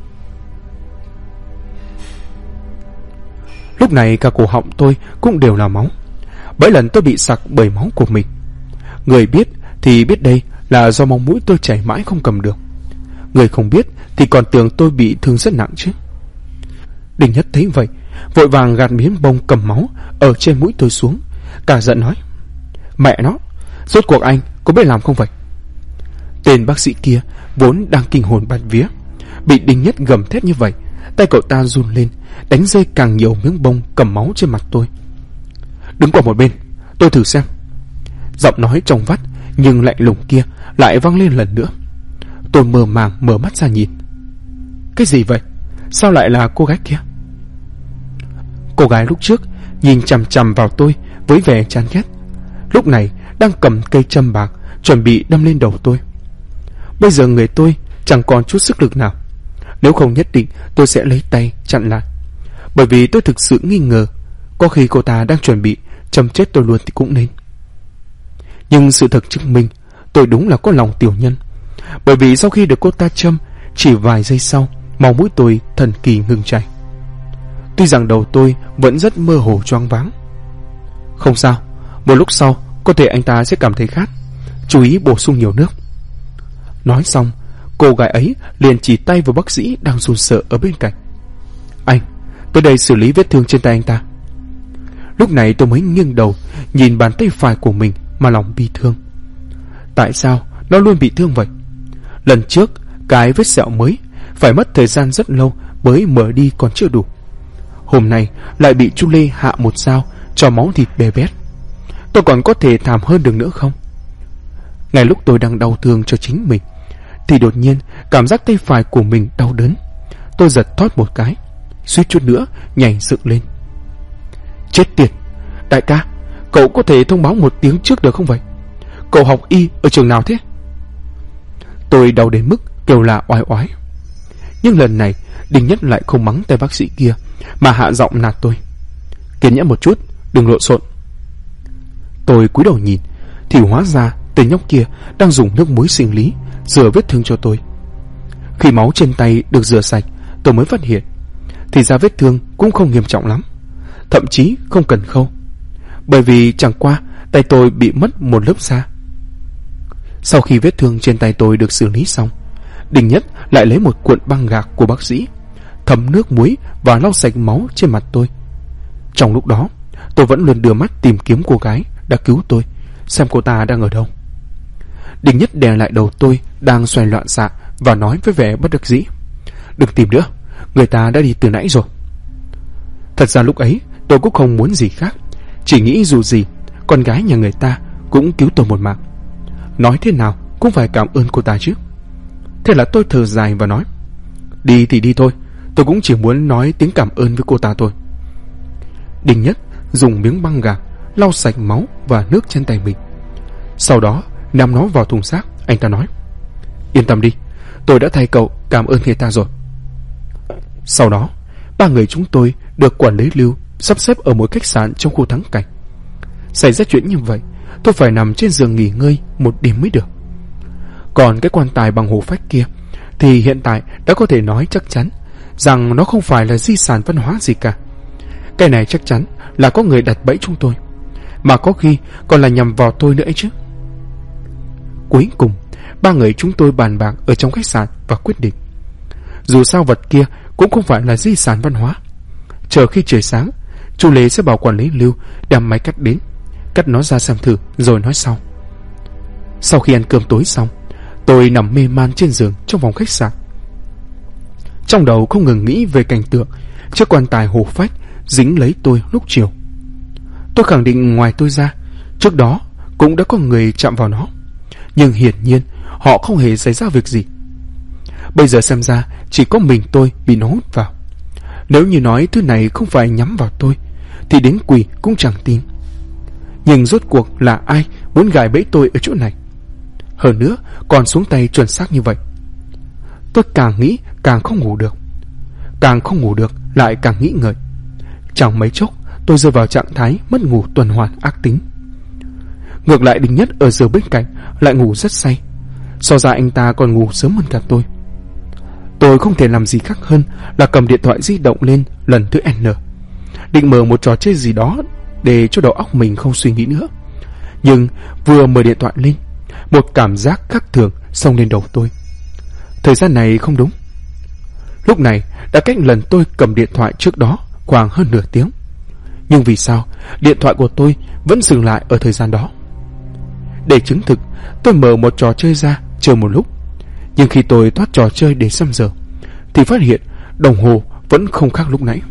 Lúc này cả cổ họng tôi cũng đều là máu. Mấy lần tôi bị sặc bởi máu của mình. Người biết thì biết đây là do máu mũi tôi chảy mãi không cầm được. Người không biết thì còn tưởng tôi bị thương rất nặng chứ. Đình Nhất thấy vậy, vội vàng gạt miếng bông cầm máu ở trên mũi tôi xuống, cả giận nói: mẹ nó, rốt cuộc anh có biết làm không vậy? Tên bác sĩ kia vốn đang kinh hồn bạt vía, bị Đình Nhất gầm thét như vậy, tay cậu ta run lên, đánh rơi càng nhiều miếng bông cầm máu trên mặt tôi. Đứng qua một bên, tôi thử xem. Giọng nói trong vắt nhưng lạnh lùng kia lại vang lên lần nữa. Tôi mơ màng mở mắt ra nhìn. Cái gì vậy? Sao lại là cô gái kia? Cô gái lúc trước nhìn chằm chằm vào tôi với vẻ chán ghét, lúc này đang cầm cây châm bạc chuẩn bị đâm lên đầu tôi. Bây giờ người tôi chẳng còn chút sức lực nào. Nếu không nhất định tôi sẽ lấy tay chặn lại, bởi vì tôi thực sự nghi ngờ có khi cô ta đang chuẩn bị châm chết tôi luôn thì cũng nên. Nhưng sự thật chứng minh tôi đúng là có lòng tiểu nhân, bởi vì sau khi được cô ta châm, chỉ vài giây sau máu mũi tôi thần kỳ ngừng chảy. Tuy rằng đầu tôi vẫn rất mơ hồ choáng váng. Không sao, một lúc sau có thể anh ta sẽ cảm thấy khát, chú ý bổ sung nhiều nước. Nói xong, cô gái ấy liền chỉ tay vào bác sĩ đang run sợ ở bên cạnh. Anh, tới đây xử lý vết thương trên tay anh ta. Lúc này tôi mới nghiêng đầu nhìn bàn tay phải của mình mà lòng bi thương. Tại sao nó luôn bị thương vậy? Lần trước cái vết sẹo mới phải mất thời gian rất lâu mới mở đi còn chưa đủ. Hôm nay lại bị Chu Lê hạ một dao cho máu thịt bê bết. Tôi còn có thể thảm hơn được nữa không? Ngay lúc tôi đang đau thương cho chính mình thì đột nhiên cảm giác tay phải của mình đau đớn. Tôi giật thót một cái, suýt chút nữa nhảy dựng lên. Chết tiệt! Đại ca, cậu có thể thông báo một tiếng trước được không vậy? Cậu học y ở trường nào thế? Tôi đau đến mức kêu là oái oái. Nhưng lần này Đình Nhất lại không mắng tay bác sĩ kia, mà hạ giọng nạt tôi: kiên nhẫn một chút, đừng lộn xộn. Tôi cúi đầu nhìn thì hóa ra tên nhóc kia đang dùng nước muối sinh lý rửa vết thương cho tôi. Khi máu trên tay được rửa sạch, tôi mới phát hiện thì ra vết thương cũng không nghiêm trọng lắm, thậm chí không cần khâu, bởi vì chẳng qua tay tôi bị mất một lớp da. Sau khi vết thương trên tay tôi được xử lý xong, Đình Nhất lại lấy một cuộn băng gạc của bác sĩ, thấm nước muối và lau sạch máu trên mặt tôi. Trong lúc đó, tôi vẫn luôn đưa mắt tìm kiếm cô gái đã cứu tôi, xem cô ta đang ở đâu. Đình Nhất đè lại đầu tôi đang xoay loạn xạ và nói với vẻ bất đắc dĩ: đừng tìm nữa, người ta đã đi từ nãy rồi. Thật ra lúc ấy tôi cũng không muốn gì khác, chỉ nghĩ dù gì con gái nhà người ta cũng cứu tôi một mạng, nói thế nào cũng phải cảm ơn cô ta chứ. Thế là tôi thở dài và nói: đi thì đi thôi, tôi cũng chỉ muốn nói tiếng cảm ơn với cô ta thôi. Đình Nhất dùng miếng băng gạc lau sạch máu và nước trên tay mình, sau đó ném nó vào thùng rác. Anh ta nói: yên tâm đi, tôi đã thay cậu cảm ơn người ta rồi. Sau đó ba người chúng tôi được quản lý lưu sắp xếp ở một khách sạn trong khu Thắng Cảnh. Xảy ra chuyện như vậy, tôi phải nằm trên giường nghỉ ngơi một đêm mới được. Còn cái quan tài bằng hồ phách kia thì hiện tại đã có thể nói chắc chắn rằng nó không phải là di sản văn hóa gì cả. Cái này chắc chắn là có người đặt bẫy chúng tôi, mà có khi còn là nhằm vào tôi nữa ấy chứ. Cuối cùng, ba người chúng tôi bàn bạc ở trong khách sạn và quyết định, dù sao vật kia cũng không phải là di sản văn hóa. Chờ khi trời sáng, chú Lê sẽ bảo quản lý Lưu đem máy cắt đến, cắt nó ra xem thử rồi nói sau. Sau khi ăn cơm tối xong, tôi nằm mê man trên giường trong phòng khách sạn. Trong đầu không ngừng nghĩ về cảnh tượng chiếc quan tài hổ phách dính lấy tôi lúc chiều. Tôi khẳng định ngoài tôi ra, trước đó cũng đã có người chạm vào nó, nhưng hiển nhiên họ không hề xảy ra việc gì. Bây giờ xem ra chỉ có mình tôi bị nó hút vào. Nếu như nói thứ này không phải nhắm vào tôi thì đến quỷ cũng chẳng tin. Nhưng rốt cuộc là ai muốn gài bẫy tôi ở chỗ này, hơn nữa còn xuống tay chuẩn xác như vậy? Tôi càng nghĩ càng không ngủ được, càng không ngủ được lại càng nghĩ ngợi. Chẳng mấy chốc tôi rơi vào trạng thái mất ngủ tuần hoàn ác tính. Ngược lại Đình Nhất ở giường bên cạnh lại ngủ rất say, so ra anh ta còn ngủ sớm hơn cả tôi. Tôi không thể làm gì khác hơn là cầm điện thoại di động lên lần thứ N, định mở một trò chơi gì đó để cho đầu óc mình không suy nghĩ nữa. Nhưng vừa mở điện thoại lên, một cảm giác khác thường xông lên đầu tôi. Thời gian này không đúng. Lúc này đã cách lần tôi cầm điện thoại trước đó khoảng hơn nửa tiếng. Nhưng vì sao điện thoại của tôi vẫn dừng lại ở thời gian đó? Để chứng thực, tôi mở một trò chơi ra chờ một lúc. Nhưng khi tôi thoát trò chơi để xem giờ thì phát hiện đồng hồ vẫn không khác lúc nãy.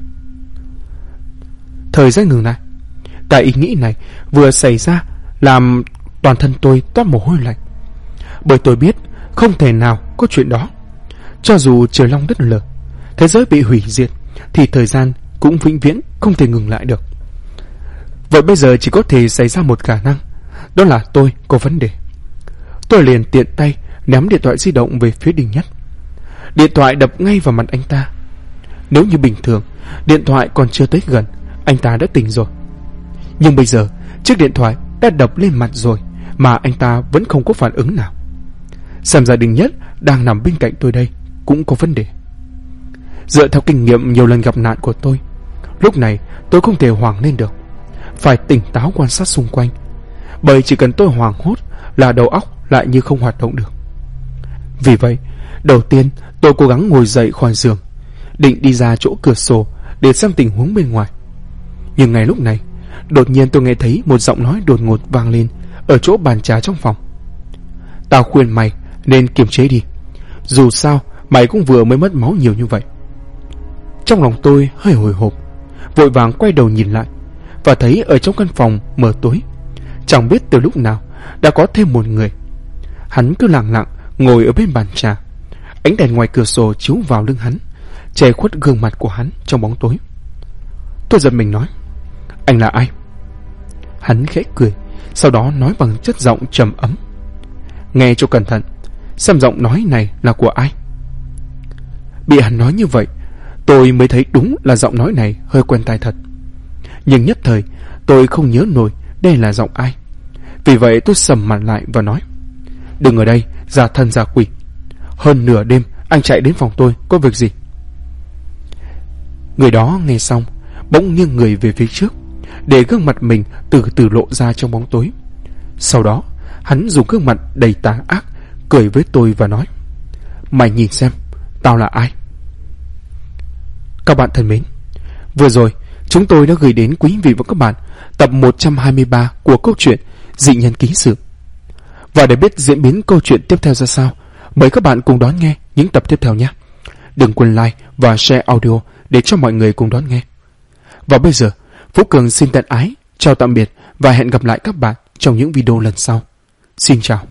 Thời gian ngừng lại. Cái ý nghĩ này vừa xảy ra làm toàn thân tôi toát mồ hôi lạnh. Bởi tôi biết không thể nào có chuyện đó. Cho dù trời long đất lở, thế giới bị hủy diệt, thì thời gian cũng vĩnh viễn không thể ngừng lại được. Vậy bây giờ chỉ có thể xảy ra một khả năng, đó là tôi có vấn đề. Tôi liền tiện tay ném điện thoại di động về phía Đình Nhất. Điện thoại đập ngay vào mặt anh ta. Nếu như bình thường, điện thoại còn chưa tới gần, anh ta đã tỉnh rồi. Nhưng bây giờ, chiếc điện thoại đã đập lên mặt rồi mà anh ta vẫn không có phản ứng nào. Xem ra Đình Nhất đang nằm bên cạnh tôi đây cũng có vấn đề. Dựa theo kinh nghiệm nhiều lần gặp nạn của tôi, lúc này tôi không thể hoảng lên được, phải tỉnh táo quan sát xung quanh. Bởi chỉ cần tôi hoảng hốt là đầu óc lại như không hoạt động được. Vì vậy, đầu tiên tôi cố gắng ngồi dậy khỏi giường, định đi ra chỗ cửa sổ để xem tình huống bên ngoài. Nhưng ngay lúc này, đột nhiên tôi nghe thấy một giọng nói đột ngột vang lên ở chỗ bàn trà trong phòng. Tao khuyên mày nên kiềm chế đi, dù sao mày cũng vừa mới mất máu nhiều như vậy. Trong lòng tôi hơi hồi hộp, vội vàng quay đầu nhìn lại và thấy ở trong căn phòng mờ tối, chẳng biết từ lúc nào đã có thêm một người. Hắn cứ lặng lặng ngồi ở bên bàn trà, ánh đèn ngoài cửa sổ chiếu vào lưng hắn, che khuất gương mặt của hắn trong bóng tối. Tôi giật mình nói: "Anh là ai?" Hắn khẽ cười, sau đó nói bằng chất giọng trầm ấm: "Nghe cho cẩn thận, xem giọng nói này là của ai." Bị hắn nói như vậy, tôi mới thấy đúng là giọng nói này hơi quen tai thật. Nhưng nhất thời tôi không nhớ nổi đây là giọng ai. Vì vậy tôi sầm mặt lại và nói: "Đừng ở đây giả thân giả quỷ. Hơn nửa đêm anh chạy đến phòng tôi có việc gì?" Người đó nghe xong bỗng nghiêng người về phía trước, để gương mặt mình từ từ lộ ra trong bóng tối. Sau đó hắn dùng gương mặt đầy tà ác cười với tôi và nói: "Mày nhìn xem, tao là ai?" Các bạn thân mến, vừa rồi chúng tôi đã gửi đến quý vị và các bạn tập 123 của câu chuyện Dị Nhân Ký Sự. Và để biết diễn biến câu chuyện tiếp theo ra sao, mời các bạn cùng đón nghe những tập tiếp theo nhé. Đừng quên like và share audio để cho mọi người cùng đón nghe. Và bây giờ, Phú Cường xin tận ái chào tạm biệt và hẹn gặp lại các bạn trong những video lần sau. Xin chào.